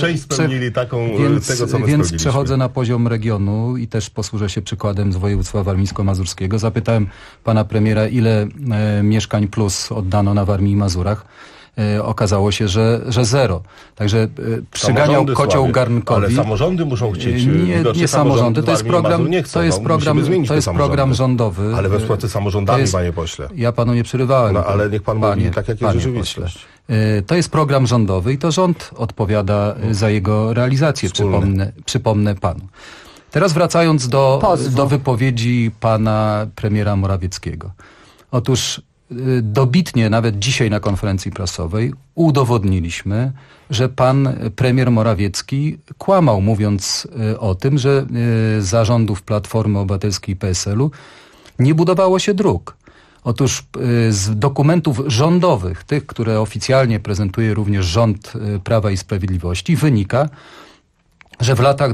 Więc przechodzę na poziom regionu i też posłużę się przykładem z województwa warmińsko-mazurskiego. Zapytałem pana premiera, ile mieszkań plus oddano na Warmii i Mazurach. Okazało się, że 0. Także przyganiał kocioł garnkowi. Ale samorządy muszą chcieć. Nie samorządy. To jest program rządowy. Ale we współpracy z samorządami, panie pośle. Ja panu nie przerywałem. No, ale niech pan mówi tak, jak jest rzeczywistość. To jest program rządowy i to rząd odpowiada za jego realizację. Przypomnę panu. Teraz wracając do wypowiedzi pana premiera Morawieckiego. Otóż dobitnie, nawet dzisiaj na konferencji prasowej, udowodniliśmy, że pan premier Morawiecki kłamał, mówiąc o tym, że za rządów Platformy Obywatelskiej i PSL-u nie budowało się dróg. Otóż z dokumentów rządowych, tych, które oficjalnie prezentuje również rząd Prawa i Sprawiedliwości, wynika, że w latach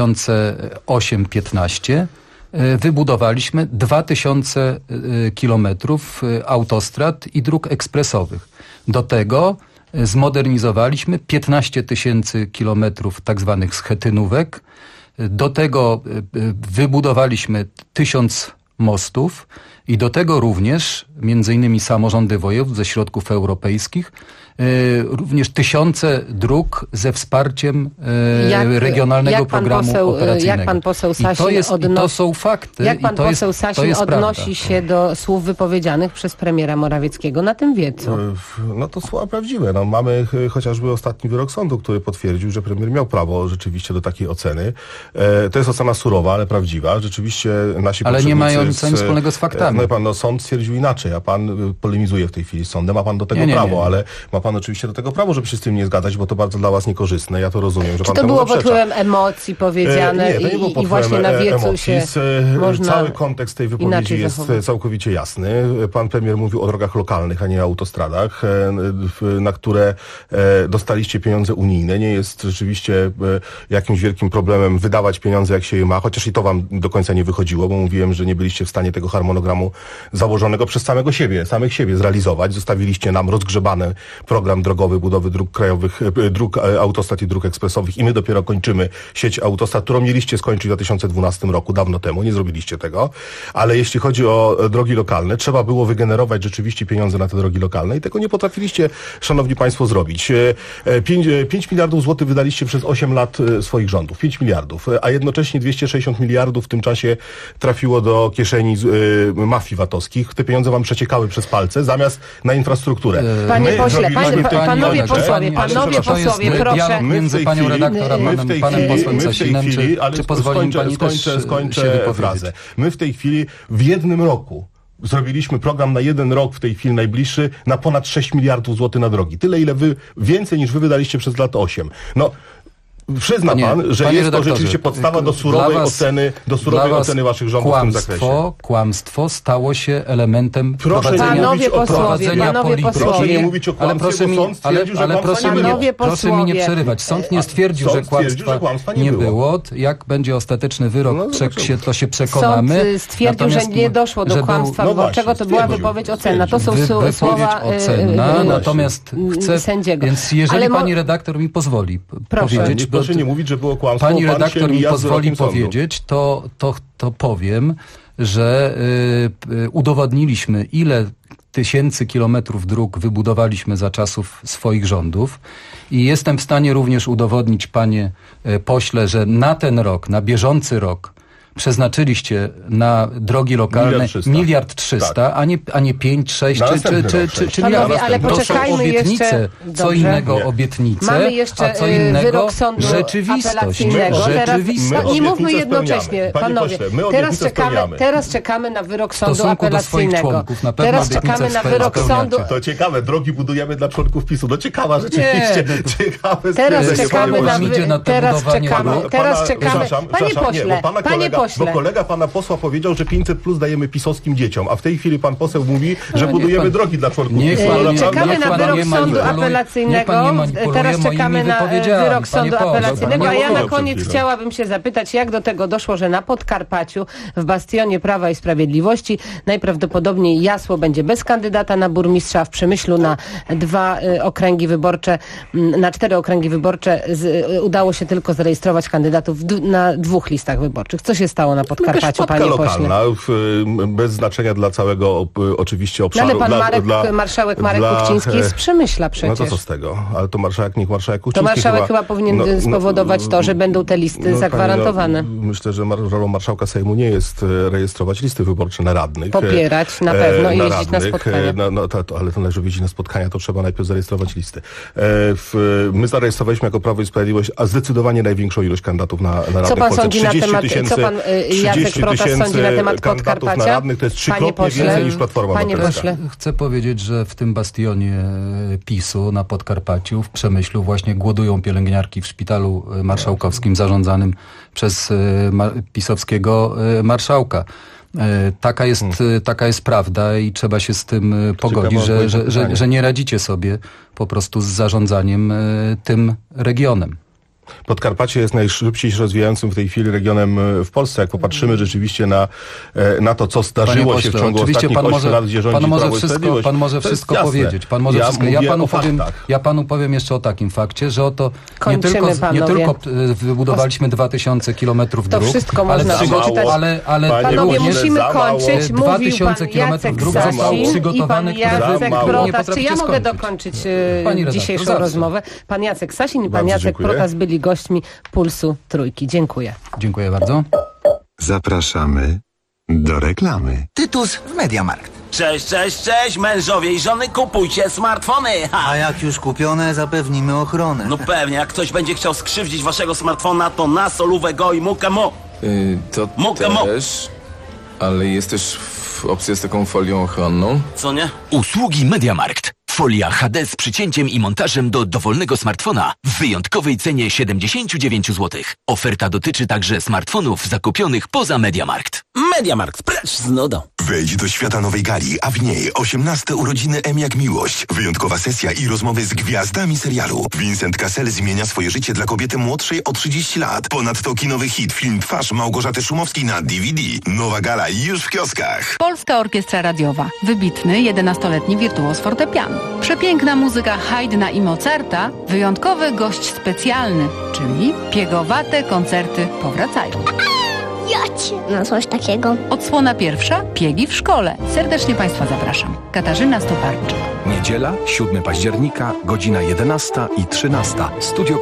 2008-15 wybudowaliśmy 2000 kilometrów autostrad i dróg ekspresowych. Do tego zmodernizowaliśmy 15 000 kilometrów tak zwanych schetynówek. Do tego wybudowaliśmy 1000 mostów i do tego również między innymi samorządy województw ze środków europejskich, również 1000 dróg ze wsparciem regionalnego programu operacyjnego. Jak pan poseł Sasin to są fakty. Jak pan poseł Sasin odnosi się do słów wypowiedzianych przez premiera Morawieckiego na tym wiecu? No to słowa prawdziwe. No, mamy chociażby ostatni wyrok sądu, który potwierdził, że premier miał prawo rzeczywiście do takiej oceny. To jest ocena surowa, ale prawdziwa. Rzeczywiście nasi ale nie mają nic wspólnego z faktami. No pan, sąd stwierdził inaczej, a pan polemizuje w tej chwili z sądem, ma pan do tego prawo, ale ma pan oczywiście do tego prawo, żeby się z tym nie zgadać, bo to bardzo dla was niekorzystne. Ja to rozumiem, że pan temu zaprzecza. To było pod wpływem emocji powiedziane i właśnie na wiecu się można cały kontekst tej wypowiedzi jest całkowicie jasny. Pan premier mówił o drogach lokalnych, a nie o autostradach, na które dostaliście pieniądze unijne. Nie jest rzeczywiście jakimś wielkim problemem wydawać pieniądze, jak się je ma, chociaż i to wam do końca nie wychodziło, bo mówiłem, że nie byliście w stanie tego harmonogramu założonego przez samych siebie zrealizować. Zostawiliście nam rozgrzebany program drogowy budowy dróg krajowych, dróg autostrad i dróg ekspresowych i my dopiero kończymy sieć autostrad, którą mieliście skończyć w 2012 roku, dawno temu, nie zrobiliście tego, ale jeśli chodzi o drogi lokalne, trzeba było wygenerować rzeczywiście pieniądze na te drogi lokalne i tego nie potrafiliście, szanowni państwo, zrobić. 5 miliardów złotych wydaliście przez 8 lat swoich rządów, 5 miliardów, a jednocześnie 260 miliardów w tym czasie trafiło do kieszeni mafii VAT-owskich. Te pieniądze wam przeciekały przez palce, zamiast na infrastrukturę. Panie pośle, panowie posłowie, proszę. Między panią redaktor a panem posłem Sasinem, czy pozwoli mi pani też skończę frazę. My w tej chwili w jednym roku zrobiliśmy program na 1 rok w tej chwili najbliższy na ponad 6 miliardów złotych na drogi. Tyle, ile więcej niż wy wydaliście przez lat 8. No, przyzna pan, że jest to rzeczywiście podstawa do surowej oceny waszych rządów w tym zakresie. Kłamstwo stało się elementem prowadzenia polityki. Proszę nie mówić o kłamstwie, bo sąd stwierdził, że proszę mi nie przerywać. Sąd nie stwierdził, że kłamstwa nie było. Jak będzie ostateczny wyrok, to się przekonamy. Sąd stwierdził, że nie doszło do kłamstwa wyborczego, to była wypowiedź ocenna. To są słowa natomiast chcę, sędziego. Więc jeżeli pani redaktor mi pozwoli powiedzieć, proszę nie mówić, że było kłamstwo. Pani redaktor mi pozwoli powiedzieć, to powiem, że udowodniliśmy, ile tysięcy kilometrów dróg wybudowaliśmy za czasów swoich rządów i jestem w stanie również udowodnić, panie pośle, że na ten rok, na bieżący rok przeznaczyliście na drogi lokalne 1 300 000, a nie 5, 6 czy miliard. Ale poczekajmy jeszcze. Co innego obietnice, a co innego rzeczywistość. Nie mówmy jednocześnie, panowie. Teraz czekamy na wyrok sądu apelacyjnego. Teraz czekamy na wyrok sądu. To ciekawe, drogi budujemy dla członków PiS-u. No ciekawe, rzeczywiście. Teraz czekamy. Panie pośle. Bo kolega pana posła powiedział, że 500 plus dajemy pisowskim dzieciom, a w tej chwili pan poseł mówi, że budujemy drogi dla członków PiS-u. Czekamy na wyrok sądu apelacyjnego. Teraz czekamy na wyrok sądu apelacyjnego, a ja na koniec chciałabym się zapytać, jak do tego doszło, że na Podkarpaciu, w bastionie Prawa i Sprawiedliwości, najprawdopodobniej Jasło będzie bez kandydata na burmistrza, w Przemyślu na 4 okręgi wyborcze udało się tylko zarejestrować kandydatów na 2 listach wyborczych. Co się stało na Podkarpaciu, panie pośle? Bez znaczenia dla całego oczywiście obszaru. Ale marszałek Marek Kuchciński jest z Przemyśla przecież. No to co z tego? Ale to marszałek Kuchciński. To marszałek chyba powinien spowodować to, że będą te listy zagwarantowane. Myślę, że rolą marszałka Sejmu nie jest rejestrować listy wyborcze na radnych. Popierać na pewno i jeździć na spotkania. Ale to należy jeździć na spotkania, to trzeba najpierw zarejestrować listy. My zarejestrowaliśmy jako Prawo i Sprawiedliwość zdecydowanie największą ilość kandydatów na radnych. Co pan sądzi na temat, co pan Jacek Protas sądzi na temat Podkarpacia? Na radnych to jest 3-krotnie więcej niż Platforma Obywatelska. Chcę powiedzieć, że w tym bastionie PiS-u na Podkarpaciu, w Przemyślu właśnie głodują pielęgniarki w szpitalu marszałkowskim zarządzanym przez pisowskiego marszałka. Taka jest prawda i trzeba się z tym pogodzić, że nie radzicie sobie po prostu z zarządzaniem tym regionem. Podkarpacie jest najszybciej się rozwijającym w tej chwili regionem w Polsce. Jak popatrzymy rzeczywiście na to, co zdarzyło się w ciągu ostatnich 8 lat, gdzie rządzi Prawo i Sprawiedliwość. Pan może wszystko powiedzieć. Ja panu powiem jeszcze o takim fakcie, że oto nie tylko wybudowaliśmy 2000 kilometrów dróg, to wszystko można przeczytać. Ale panowie, musimy kończyć. 2000 kilometrów dróg zostało przygotowanych, Czy ja mogę dokończyć dzisiejszą rozmowę? Pan Jacek Sasin i pan Jacek Protas byli gośćmi Pulsu Trójki. Dziękuję. Dziękuję bardzo. Zapraszamy do reklamy. Tytus w Mediamarkt. Cześć, mężowie i żony, kupujcie smartfony! A jak już kupione, zapewnimy ochronę. No pewnie, jak ktoś będzie chciał skrzywdzić waszego smartfona, to na solówę go i mukę mo. To też, ale jest też opcja z taką folią ochronną. Co nie? Usługi Mediamarkt. Folia HD z przycięciem i montażem do dowolnego smartfona w wyjątkowej cenie 79 zł. Oferta dotyczy także smartfonów zakupionych poza Mediamarkt. Mediamarkt, precz z nudą. Wejdź do świata nowej gali, a w niej 18 urodziny M jak miłość. Wyjątkowa sesja i rozmowy z gwiazdami serialu. Vincent Cassel zmienia swoje życie dla kobiety młodszej o 30 lat. Ponadto kinowy hit, film Twarz Małgorzaty Szumowskiej na DVD. Nowa gala już w kioskach. Polska Orkiestra Radiowa. Wybitny 11-letni wirtuoz fortepianu. Przepiękna muzyka Haydna i Mozarta. Wyjątkowy gość specjalny, czyli piegowate koncerty powracają. Jacie. No coś takiego. Odsłona pierwsza, Piegi w szkole. Serdecznie Państwa zapraszam. Katarzyna Stoparczyk. Niedziela, 7 października, godzina 11 i 13. Studio